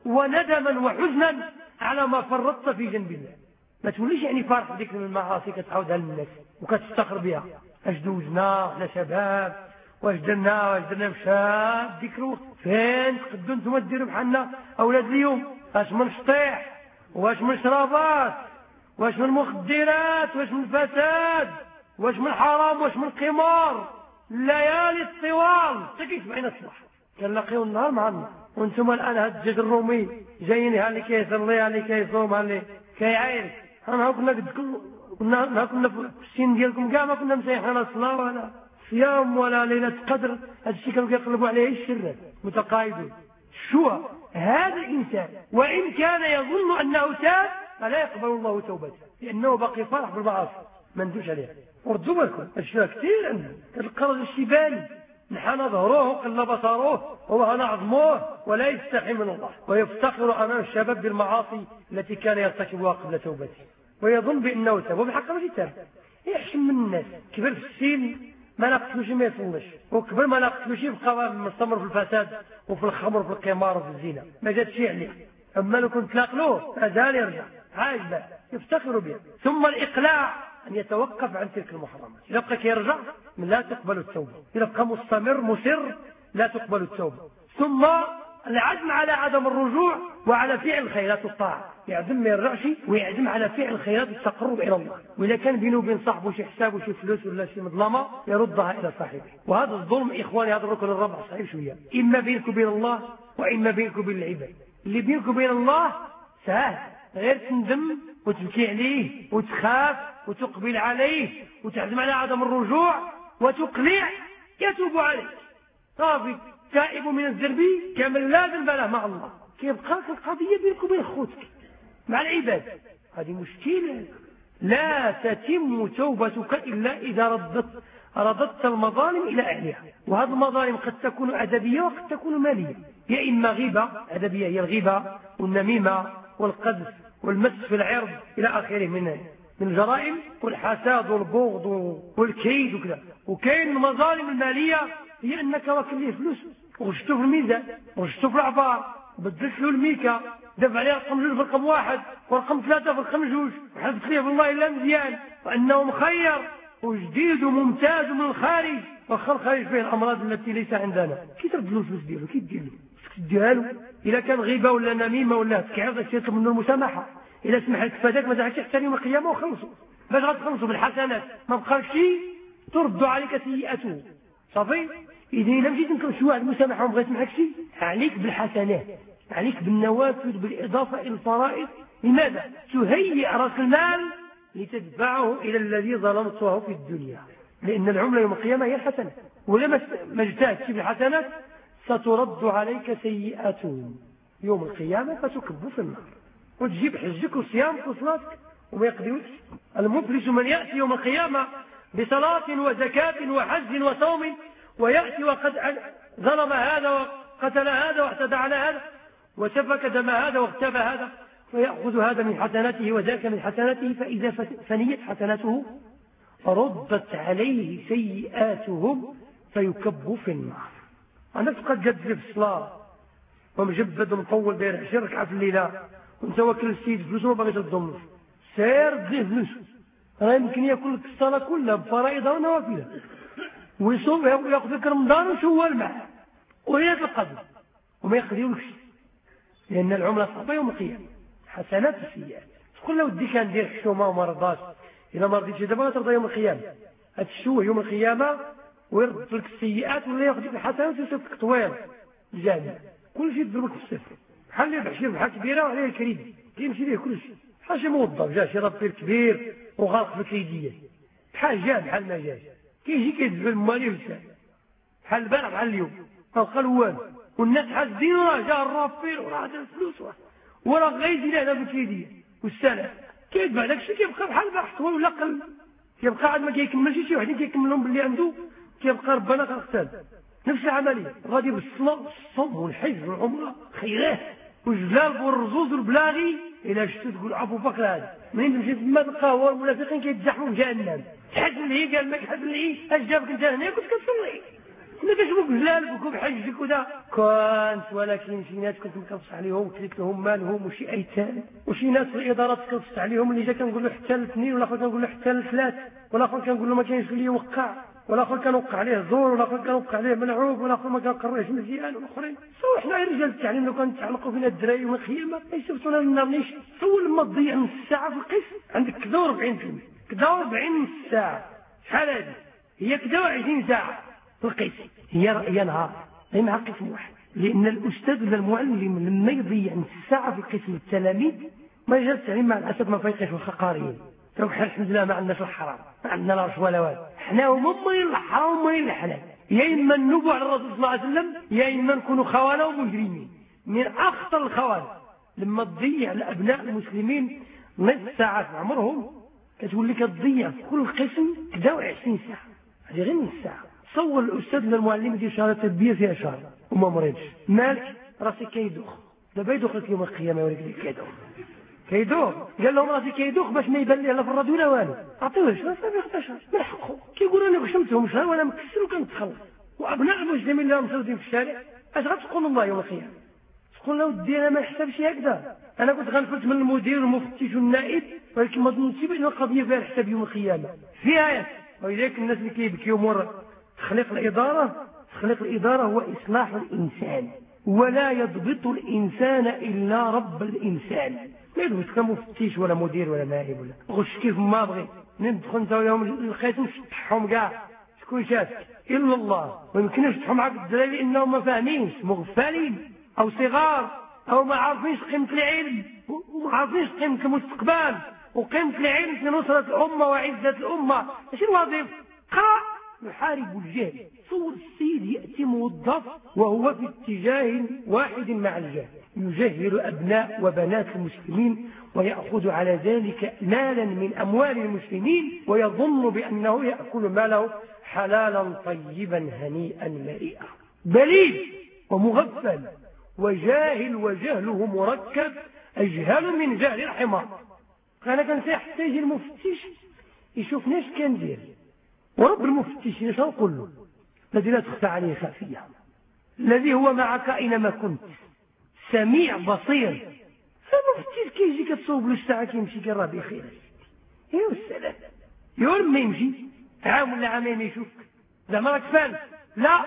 وندما وحزنا على ما فرطت في جنب الله. ما توليش يعني فارح بذكر من المعاصي كتعودها للناس وكتستخر بها. اش دوزنا احنا شباب، واش درنا واش درنا مشاب ذكروا فين تقدوا انتم ديروا بحالنا اولاد اليوم. واش من شطيح واش من شرابات واش من مخدرات واش من فساد واش من حرام واش من قمار، الليالي الطوال تكيف بعين الصباح كنلاقيو النهار مع النهار. وانتم الان هاد الدجاج الرومي جايين ها اللي كيصلي ها اللي كيصوم ها اللي كيعاير. انا كنا كنا كنا في السن ديالكم كاع ما كنا مسيحين لا صلاه ولا صيام ولا ليله قدر. هذا الشيء كانوا كيقلبوا عليه الشر متقاعدون. شو هذا الانسان وان كان يظن انه تاب فلا يقبل الله توبته لانه باقي فرح بالمعاصي ما ندوش عليها. وردوا بالكم اشياء كثير عندنا القرض الشيباني نحن ظهروه وقل بصروه ووهن عظموه ولا يستحي من الله، ويفتخر امام الشباب بالمعاصي التي كان يرتكبها قبل توبته ويظن بانه تاب وبالحق ماشي تاب. يحشم من الناس كبر في السن ما ناقصلوش ما يصلش، وكبر ما ناقصلوش يبقى مستمر في الفساد وفي الخمر وفي القمار وفي الزنا ما جاتش عليه. اما لو كنت تلاقلوه مازال يرجع عاجبه يفتخر بها. ثم الاقلاع أن يتوقف عن تلك المحرمات. إذا بقى يرجع لا تقبل التوبة، إذا بقى مستمر مصر لا تقبل التوبة. ثم العزم على عدم الرجوع وعلى فعل الخيرات والطاعة، يعزم ما يرجعش ويعزم على فعل الخيرات والتقرب إلى الله. وإذا كان بينه وبين صاحبه شي حساب وشي فلوس ولا شي مظلمة يردها إلى صاحبه. وهذا الظلم إخواني هذا الركن الرابع صعيب شوية، إما بينك وبين الله وإما بينك وبين العباد. اللي بينك وبين الله سهل، غير تندم وتبكي عليه وتخاف وتقبل عليه وتعزم على عدم الرجوع وتقلع يتوب عليك صافي تائب من الذنب كمن لا ذنب له مع الله. كيبقى القضية بينك وبين خوتك مع العباد، هذه مشكلة. لا تتم توبتك إلا إذا ردت رددت المظالم إلى أهلها. وهذه المظالم قد تكون أدبية وقد تكون مالية. يا إما غيبة أدبية هي الغيبة والنميمة والقذف والمس في العرض إلى آخره من من الجرائم والحساد والبغض والكيد وكذا. وكاين المظالم المالية هي أنك واكل ليه فلوس وغشتو في الميزان وغشتو في العبار وبدلت له الميكا دفع عليه رقم جوج في رقم واحد ورقم ثلاثة في رقم جوج وحلفت ليه بالله إلا مزيان وأنه مخير وجديد وممتاز من الخارج واخر خارج فيه الأمراض التي ليس عندنا. كي ترد له الفلوس ديالو كي دير له تديها له. إذا كان غيبة ولا نميمة ولا تكعب تطلب منه المسامحة. إذا سمح لك فداك ما تعرفش حتى يوم القيامة وخلصوا. باش غتخلصوا بالحسنات ما بقاش شيء ترد عليك سيئته صافي. إذا إلا مشيت نكون شي واحد المسامحة وما بغيت يسمحك شيء عليك بالحسنات، عليك بالنوافل بالإضافة إلى الفرائض. لماذا؟ تهيئ رأس المال لتدفعه إلى الذي ظلمته في الدنيا، لأن العملة يوم القيامة هي الحسنات. ولما ما اجتهدتش بالحسنات سترد عليك سيئاتهم يوم القيامة فتكب في النار وتجيب حجك وصيامك وصلاتك وما يقدروش. المفلس من يأتي يوم القيامة بصلاة وزكاة وحج وصوم، ويأتي وقد ظلم هذا وقتل هذا واعتدى على هذا وسفك دم هذا واغتاب هذا، فيأخذ هذا من حسناته وذاك من حسناته، فإذا فنيت حسناته ردت عليه سيئاتهم فيكب في النار. أنا فقد جد في الصلاة ومجبد ومطول داير عشرين ركعة في الليلة وانت واكل السيد فلوس وما باغي تضمن سير تضيع فلوس، راه يمكن ياكل لك الصلاة كلها بفرائضها ونوافلها ويصوم وياخذ لك رمضان وشوال معه وليلة القدر وما يقضيولكش، لأن العملة صعبة يوم القيامة حسنات وسيئات. تقول له ودي كان دير حشومة وما رضاش، إذا ما رضيتش دابا ترضى يوم القيامة، هتشوه يوم القيامة ويرد لك السيئات ولا ياخذ لك الحسنات ويصيفك طويل الجامع كل شيء يضربك في الصفر. بحال اللي بحشي بحال كبيرة وعليه الكريدي كيمشي ليه كل شيء، بحال شي موظف جا شي رابطير كبير وغارق في الكريدية، بحال جا بحال ما جاش كيجي كيدفع المالي والساعة بحال البارح بحال اليوم ما بقى والو، والناس حاسدين وراه جا الرابطير وراه هذا الفلوس وراه غايزين هنا في الكريدية والسلام كيدفع داك الشيء كيبقى بحال البارح ولا قل، كيبقى عاد ما كيكملش شي وحدين كيكملهم باللي عنده، كيبقى ربنا كيختار نفس العملية غادي بالصلاة والصوم والحج والعمرة خيرات والجلال والرزوز والبلاغي إلا شفتو تقول أبو بكر هذا منين تمشي تما تلقى هو المنافقين كيتزحموا في جهنم تحزن ليه قال ما كحزن ليه اش جابك انت هنا كنت كتصلي ما كتشوفوك جلالك وبحجك ودا كنت، ولكن شي ناس كنت مكرفص عليهم وكليت لهم مالهم وشي ايتام وشي ناس في الادارات كرفصت عليهم اللي جا كنقول له حتى الاثنين ولا اخر كنقول له حتى الثلاث ولا اخر كنقول له ما كاينش اللي يوقع ولا اخر كنوقع عليه زور ولا اخر كنوقع عليه منعوب ولا اخر ما كنقروش مزيان والاخرين سوا حنا رجال التعليم لو كان تعلقوا فينا الدراري يوم القيامه يشوفونا لنا منيش سول لما تضيع نص ساعه في القسم عندك كذا وأربعين في المية كذا وأربعين نص ساعه شحال هذه هي كذا وعشرين ساعه في القسم هي هي نهار هي مع قسم واحد، لان الاستاذ ولا المعلم لما يضيع نص ساعه في قسم التلاميذ ما يجي التعليم مع الاسف ما فايقش والخقاريين توحل الحمد لله ما عندناش الحرام ما عندنا لا رشوه ولا والو، حنا هما من الحرام ومن الحلال، يا اما ننوبوا على الرسول صلى الله عليه وسلم يا اما نكونوا خونه ومجرمين. من اخطر الخوان لما تضيع الابناء المسلمين نص ساعه في عمرهم كتولي كتضيع في كل قسم كذا وعشرين ساعه، هذه غير نص ساعه. تصور الاستاذ ولا المعلم يدير شهاده تربيه فيها شهر وما مريضش مالك راسي كيدوخ دابا يدوخ لك يوم القيامه يوريك لي كيدوخ كيدوخ قال لهم راسي كيدوخ باش ما يبان لي لا في الراديو لا والو عطيوه شهر صافي خدا شهر من حقه كيقولوا انا غشمتهم شهر وانا مكسر وكنتخلص. وابناء المسلمين اللي مسردين في الشارع اش غتقول الله يوم القيامه؟ تقول له ودي انا ما نحسبش هكذا، انا كنت غنفلت من المدير والمفتش والنائب ولكن ما ظنيتش بان القضيه فيها الحساب يوم القيامه فيها آيات. ولذلك الناس اللي كيبكيو مور تخليق الاداره تخليق الاداره هو اصلاح الانسان ولا يضبط الانسان الا رب الانسان، ما يضبط كمفتش ولا مدير ولا نائب ولا غش كيف ما بغي ندخل انت وياهم الخيط نفتحهم كاع شكون شافك الا الله، ما يمكنش تفتحوا معاك الدراري لانهم ما فاهمينش مغفلين او صغار او ما عارفينش قيمه العلم وما عارفينش قيمه المستقبل وقيمه العلم في نصره الامه وعزه الامه. ماشي الوظيفه قرا يحارب الجهل. صور السيد ياتي موظف وهو في اتجاه واحد مع الجهل يجهل ابناء وبنات المسلمين ويأخذ على ذلك مالا من أموال المسلمين ويظن بأنه يأكل ماله حلالا طيبا هنيئا مريئا. بليد ومغفل وجاهل وجهله مركب أجهل من جهل الحمار. أنا كان سيحتاج المفتش يشوف ناش كان دير ورب المفتش ناش نقول له الذي لا تخفى عليه خافية الذي هو معك أينما كنت سميع بصير. فمفتش كيجي كتصوب له الساعة كيمشي كي راه بخير يا السلام يوم ما يمشي عام ولا عامين يشوفك زعما راك فاهم لا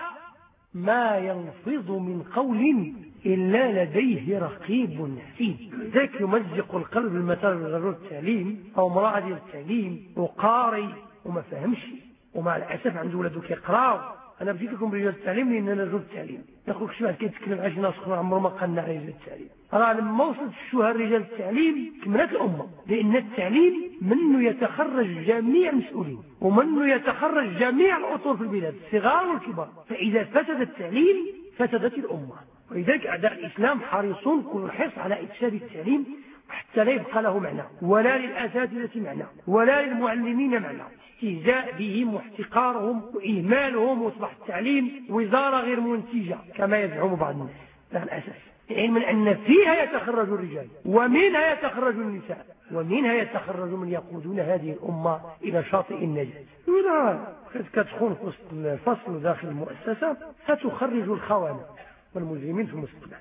ما يلفظ من قول إلا لديه رقيب عتيد. ذاك يمزق القلب المثال رجل التعليم أو امرأة ديال التعليم وقاري وما فهمش ومع الأسف عنده ولادو كيقراو. أنا بديت لكم برجال التعليم لأن أنا رجل التعليم ناخذ شي واحد كيتكلم على شي ناس اخرى عمره ما قلنا على رجال التعليم. راه لما وصلت الشهر رجال التعليم كملت الأمة لأن التعليم منه يتخرج جميع المسؤولين ومنه يتخرج جميع الأطر في البلاد الصغار والكبار. فإذا فسد التعليم فسدت الأمة. ولذلك أعداء الإسلام حريصون كل الحرص على إفساد التعليم حتى لا يبقى له معنى، ولا للأساتذة معنى، ولا للمعلمين معنى. استهزاء بهم واحتقارهم وإهمالهم، وأصبح التعليم وزارة غير منتجة كما يزعم بعض الناس. للأسف علما أن فيها يتخرج الرجال ومنها يتخرج النساء ومنها يتخرج من يقودون هذه الأمة إلى شاطئ النجاة. ولا كتدخل في وسط الفصل داخل المؤسسة ستخرج الخونة والمجرمين في المستقبل.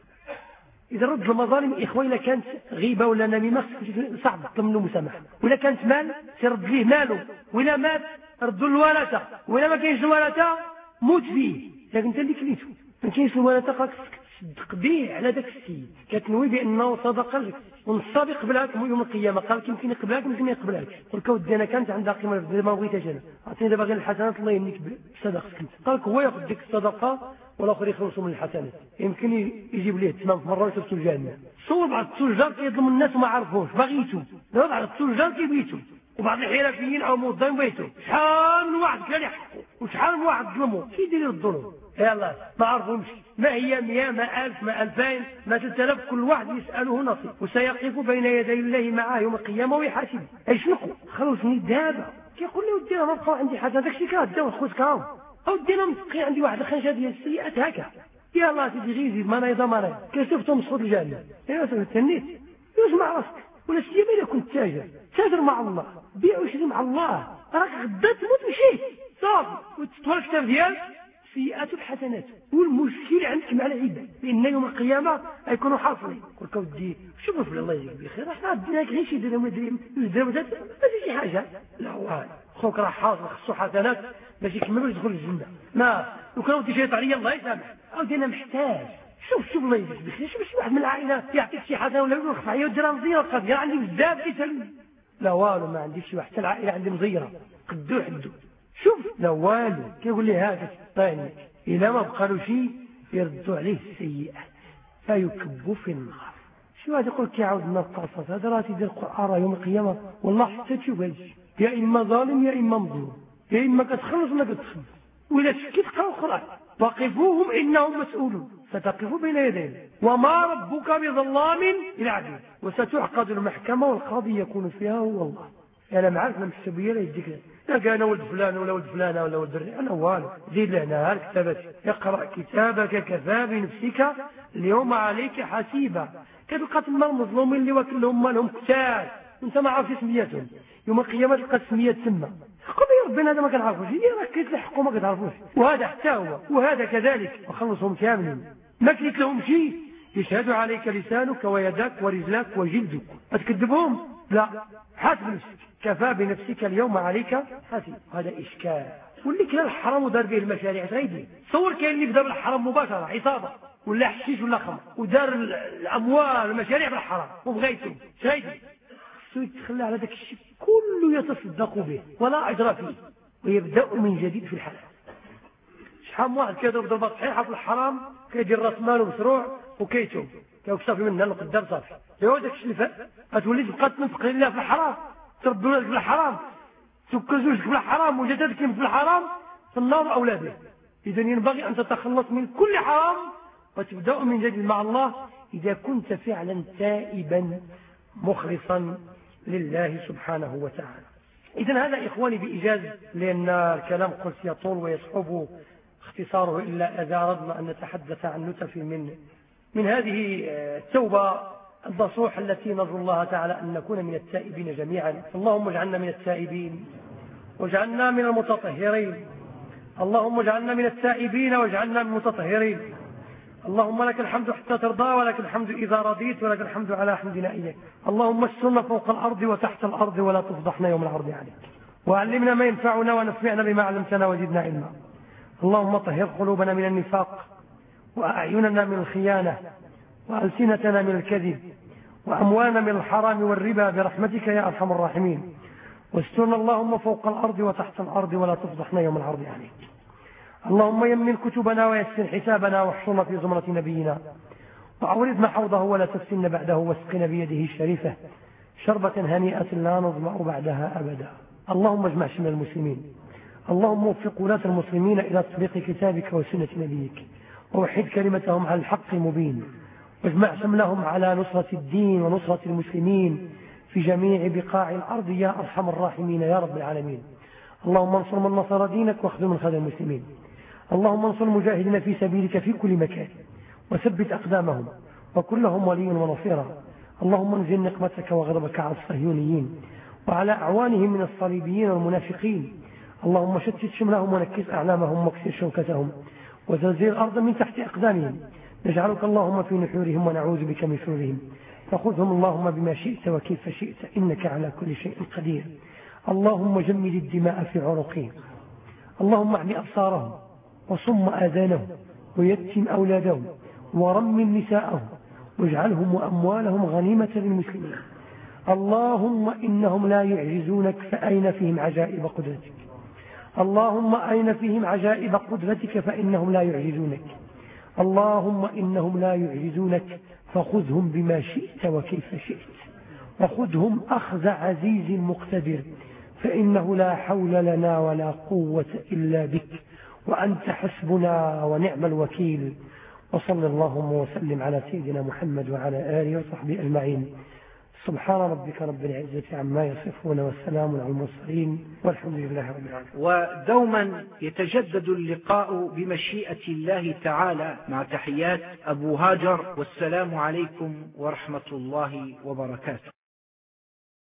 إذا رد المظالم إخوة، إلا كانت غيبة ولا نميمة صعب تطلب منه مسامحة، ولا كانت مال سيرد ليه ماله، ولا مات ردوا الورثة، ولا ما كاينش الورثة موت فيه. لكن انت اللي كليته ما كاينش الورثة خاصك تصدق به على ذاك السيد، كتنوي بأنه صدق لك ونصاب يقبلها يوم القيامة. قال يمكن يقبلها يمكن يقبلها لك. قلت ودي أنا كانت عندها قيمة ما بغيتهاش أنا، أعطيني دابا غير الحسنات الله يهنيك بصدقتك انت. قال هو ياخذ ديك الصدقة والآخر يخلصوا من الحسنات، يمكن يجيب ليه التمام في مرة ويتركوا الجنة. صور بعض التجار كيظلم الناس وما عرفوش باغيتو، بعض التجار كيبيتو، وبعض الحرفيين أو موظفين بيتو. شحال من واحد كان يحقوا وشحال من واحد ظلموا كيدير الظلم. يلا ما عرفهمش ما هي مئة ما ألف ما ألفين ما ثلاثة آلاف، كل واحد يسأله نصيب، وسيقف بين يدي الله معاه يوم القيامة ويحاسب. ايش نقول خلصني دابا كيقول لي ودي انا نبقى عندي حاجه داكشي كاداو خوت كاو او دينا متقي عندي واحد الخنشه ديال السيئات هكا. يلاه سيدي غير يزيد منايضه منايض كيشوفتهم صوت الجنه. ايوا تهنيت يسمع راسك ولا سيما الا كنت تاجر تاجر مع الله، بيع وشري مع الله، راك غدا تموت مشيت صافي وتطوى الكتاب ديالك سيئات الحسنات. والمشكل عندك مع العباد لان يوم القيامه غيكونوا حاصلين. قلت ودي شوف في الله يجزيك بخير، احنا عندنا غير شي درهم درهم درهم ما شي حاجه. لا والله خوك راه حاصل خصو حسنات باش يكمل ويدخل الجنه. ما لو كان ودي شي عليا الله يسامح عاودي انا محتاج. شوف شوف الله يجزيك بخير، شوف شي واحد من العائله يعطيك شي حاجه ولا يوقف عليا وديرها مزيره القضيه عندي بزاف كيسالني. لا والو ما عنديش شي واحد حتى العائله عندي مزيره قدو حدو. شوف لا والو كيقول لي هاك طيب إلا ما بقى له شيء يردوا عليه السيئات فيكبوا في النار. شو هذا يقول كيعاود لنا القصص هذا راه تيدير القرآن يوم القيامة والله حتى تشوف هادشي، يا إما ظالم يا إما مظلوم، يا إما كتخلص ولا كتخلص. وإلا شكيت قرأ القرآن وقفوهم إنهم مسؤولون ستقف بين يديهم وما ربك بظلام للعبيد وستعقد المحكمة والقاضي يكون فيها هو الله. أنا معرف المحسوبية لا يديك لا قال أنا ولد فلان ولا ولد فلانة ولا ولد الرئي. أنا والو زيد لنا كتابتي اقرأ كتابك كفى بنفسك اليوم عليك حسيبا. كتلقى تما المظلومين اللي وكلهم مالهم كتاب انت ما عارف سميتهم يوم القيامة تلقى السميات تما. قل يا ربنا هذا ما كنعرفوش هي راه كيتلحقوا ما كتعرفوش. وهذا حتى هو وهذا كذلك وخلصهم كاملين ما كليت لهم شيء. يشهد عليك لسانك ويدك ورجلك وجلدك ما تكذبهم لا حاسب نفسك كفى بنفسك اليوم عليك حسيب. هذا إشكال واللي كلا الحرام ودار به المشاريع غيدي. صور كاين اللي بدا بالحرام مباشرة عصابة ولا حشيش ولا خمر ودار الأموال المشاريع بالحرام وبغيتهم غيدي يتخلى على ذاك الشيء كله يتصدق به ولا أجر فيه ويبدأ من جديد في الحلال. شحال من واحد كيضرب ضربة صحيحة في الحرام كيدير راس ماله مشروع وكيتوب كيصافي منها القدام صافي. ايوا داك الشيء اللي فات غتولي تبقى تنفق لله في الحرام تربي ولادك في الحرام تسكر زوجك في الحرام وجدتك في الحرام في النار أولاده. إذا ينبغي أن تتخلص من كل حرام وتبدأ من جديد مع الله إذا كنت فعلا تائبا مخلصا لله سبحانه وتعالى. إذا هذا إخواني بإيجاز لأن الكلام قلت يطول ويصعب اختصاره إلا إذا أردنا أن نتحدث عن نتف من من هذه التوبة النصوح التي نرجو الله تعالى أن نكون من التائبين جميعا. اللهم اجعلنا من التائبين واجعلنا من المتطهرين. اللهم اجعلنا من التائبين واجعلنا من المتطهرين. اللهم لك الحمد حتى ترضى ولك الحمد إذا رضيت ولك الحمد على حمدنا إياك. اللهم استرنا فوق الأرض وتحت الأرض ولا تفضحنا يوم العرض عليك. وعلمنا ما ينفعنا ونفعنا بما علمتنا وزدنا علما. اللهم طهر قلوبنا من النفاق وأعيننا من الخيانة وألسنتنا من الكذب وأموالنا من الحرام والربا برحمتك يا أرحم الراحمين. واسترنا اللهم فوق الأرض وتحت الأرض ولا تفضحنا يوم العرض عليك. اللهم يمن كتبنا ويسر حسابنا واحشرنا في زمرة نبينا وأوردنا حوضه ولا تفتنا بعده واسقنا بيده الشريفة شربة هنيئة لا نظمأ بعدها أبدا. اللهم اجمع شمل المسلمين. اللهم وفق ولاة المسلمين إلى تطبيق كتابك وسنة نبيك ووحد كلمتهم على الحق المبين واجمع شملهم على نصرة الدين ونصرة المسلمين في جميع بقاع الأرض يا أرحم الراحمين يا رب العالمين. اللهم انصر من نصر دينك واخذل من خذل المسلمين. اللهم انصر المجاهدين في سبيلك في كل مكان وثبت أقدامهم وكن لهم ولي ونصيرا. اللهم انزل نقمتك وغضبك على الصهيونيين وعلى أعوانهم من الصليبيين والمنافقين. اللهم شتت شملهم ونكس أعلامهم واكسر شوكتهم وزلزل الأرض من تحت أقدامهم. نجعلك اللهم في نحورهم ونعوذ بك من شرورهم. فخذهم اللهم بما شئت وكيف شئت إنك على كل شيء قدير. اللهم جمد الدماء في عروقهم. اللهم اعمي أبصارهم وصم آذانهم ويتم أولادهم ورمم نساءهم واجعلهم وأموالهم غنيمة للمسلمين. اللهم إنهم لا يعجزونك فأين فيهم عجائب قدرتك. اللهم أين فيهم عجائب قدرتك فإنهم لا يعجزونك. اللهم إنهم لا يعجزونك فخذهم بما شئت وكيف شئت وخذهم أخذ عزيز مقتدر فإنه لا حول لنا ولا قوة إلا بك وأنت حسبنا ونعم الوكيل. وصلى اللهم وسلم على سيدنا محمد وعلى آله وصحبه أجمعين. سبحان ربك رب العزة عما يصفون والسلام على المرسلين والحمد لله رب العالمين. ودوما يتجدد اللقاء بمشيئة الله تعالى مع تحيات أبو هاجر، والسلام عليكم ورحمة الله وبركاته.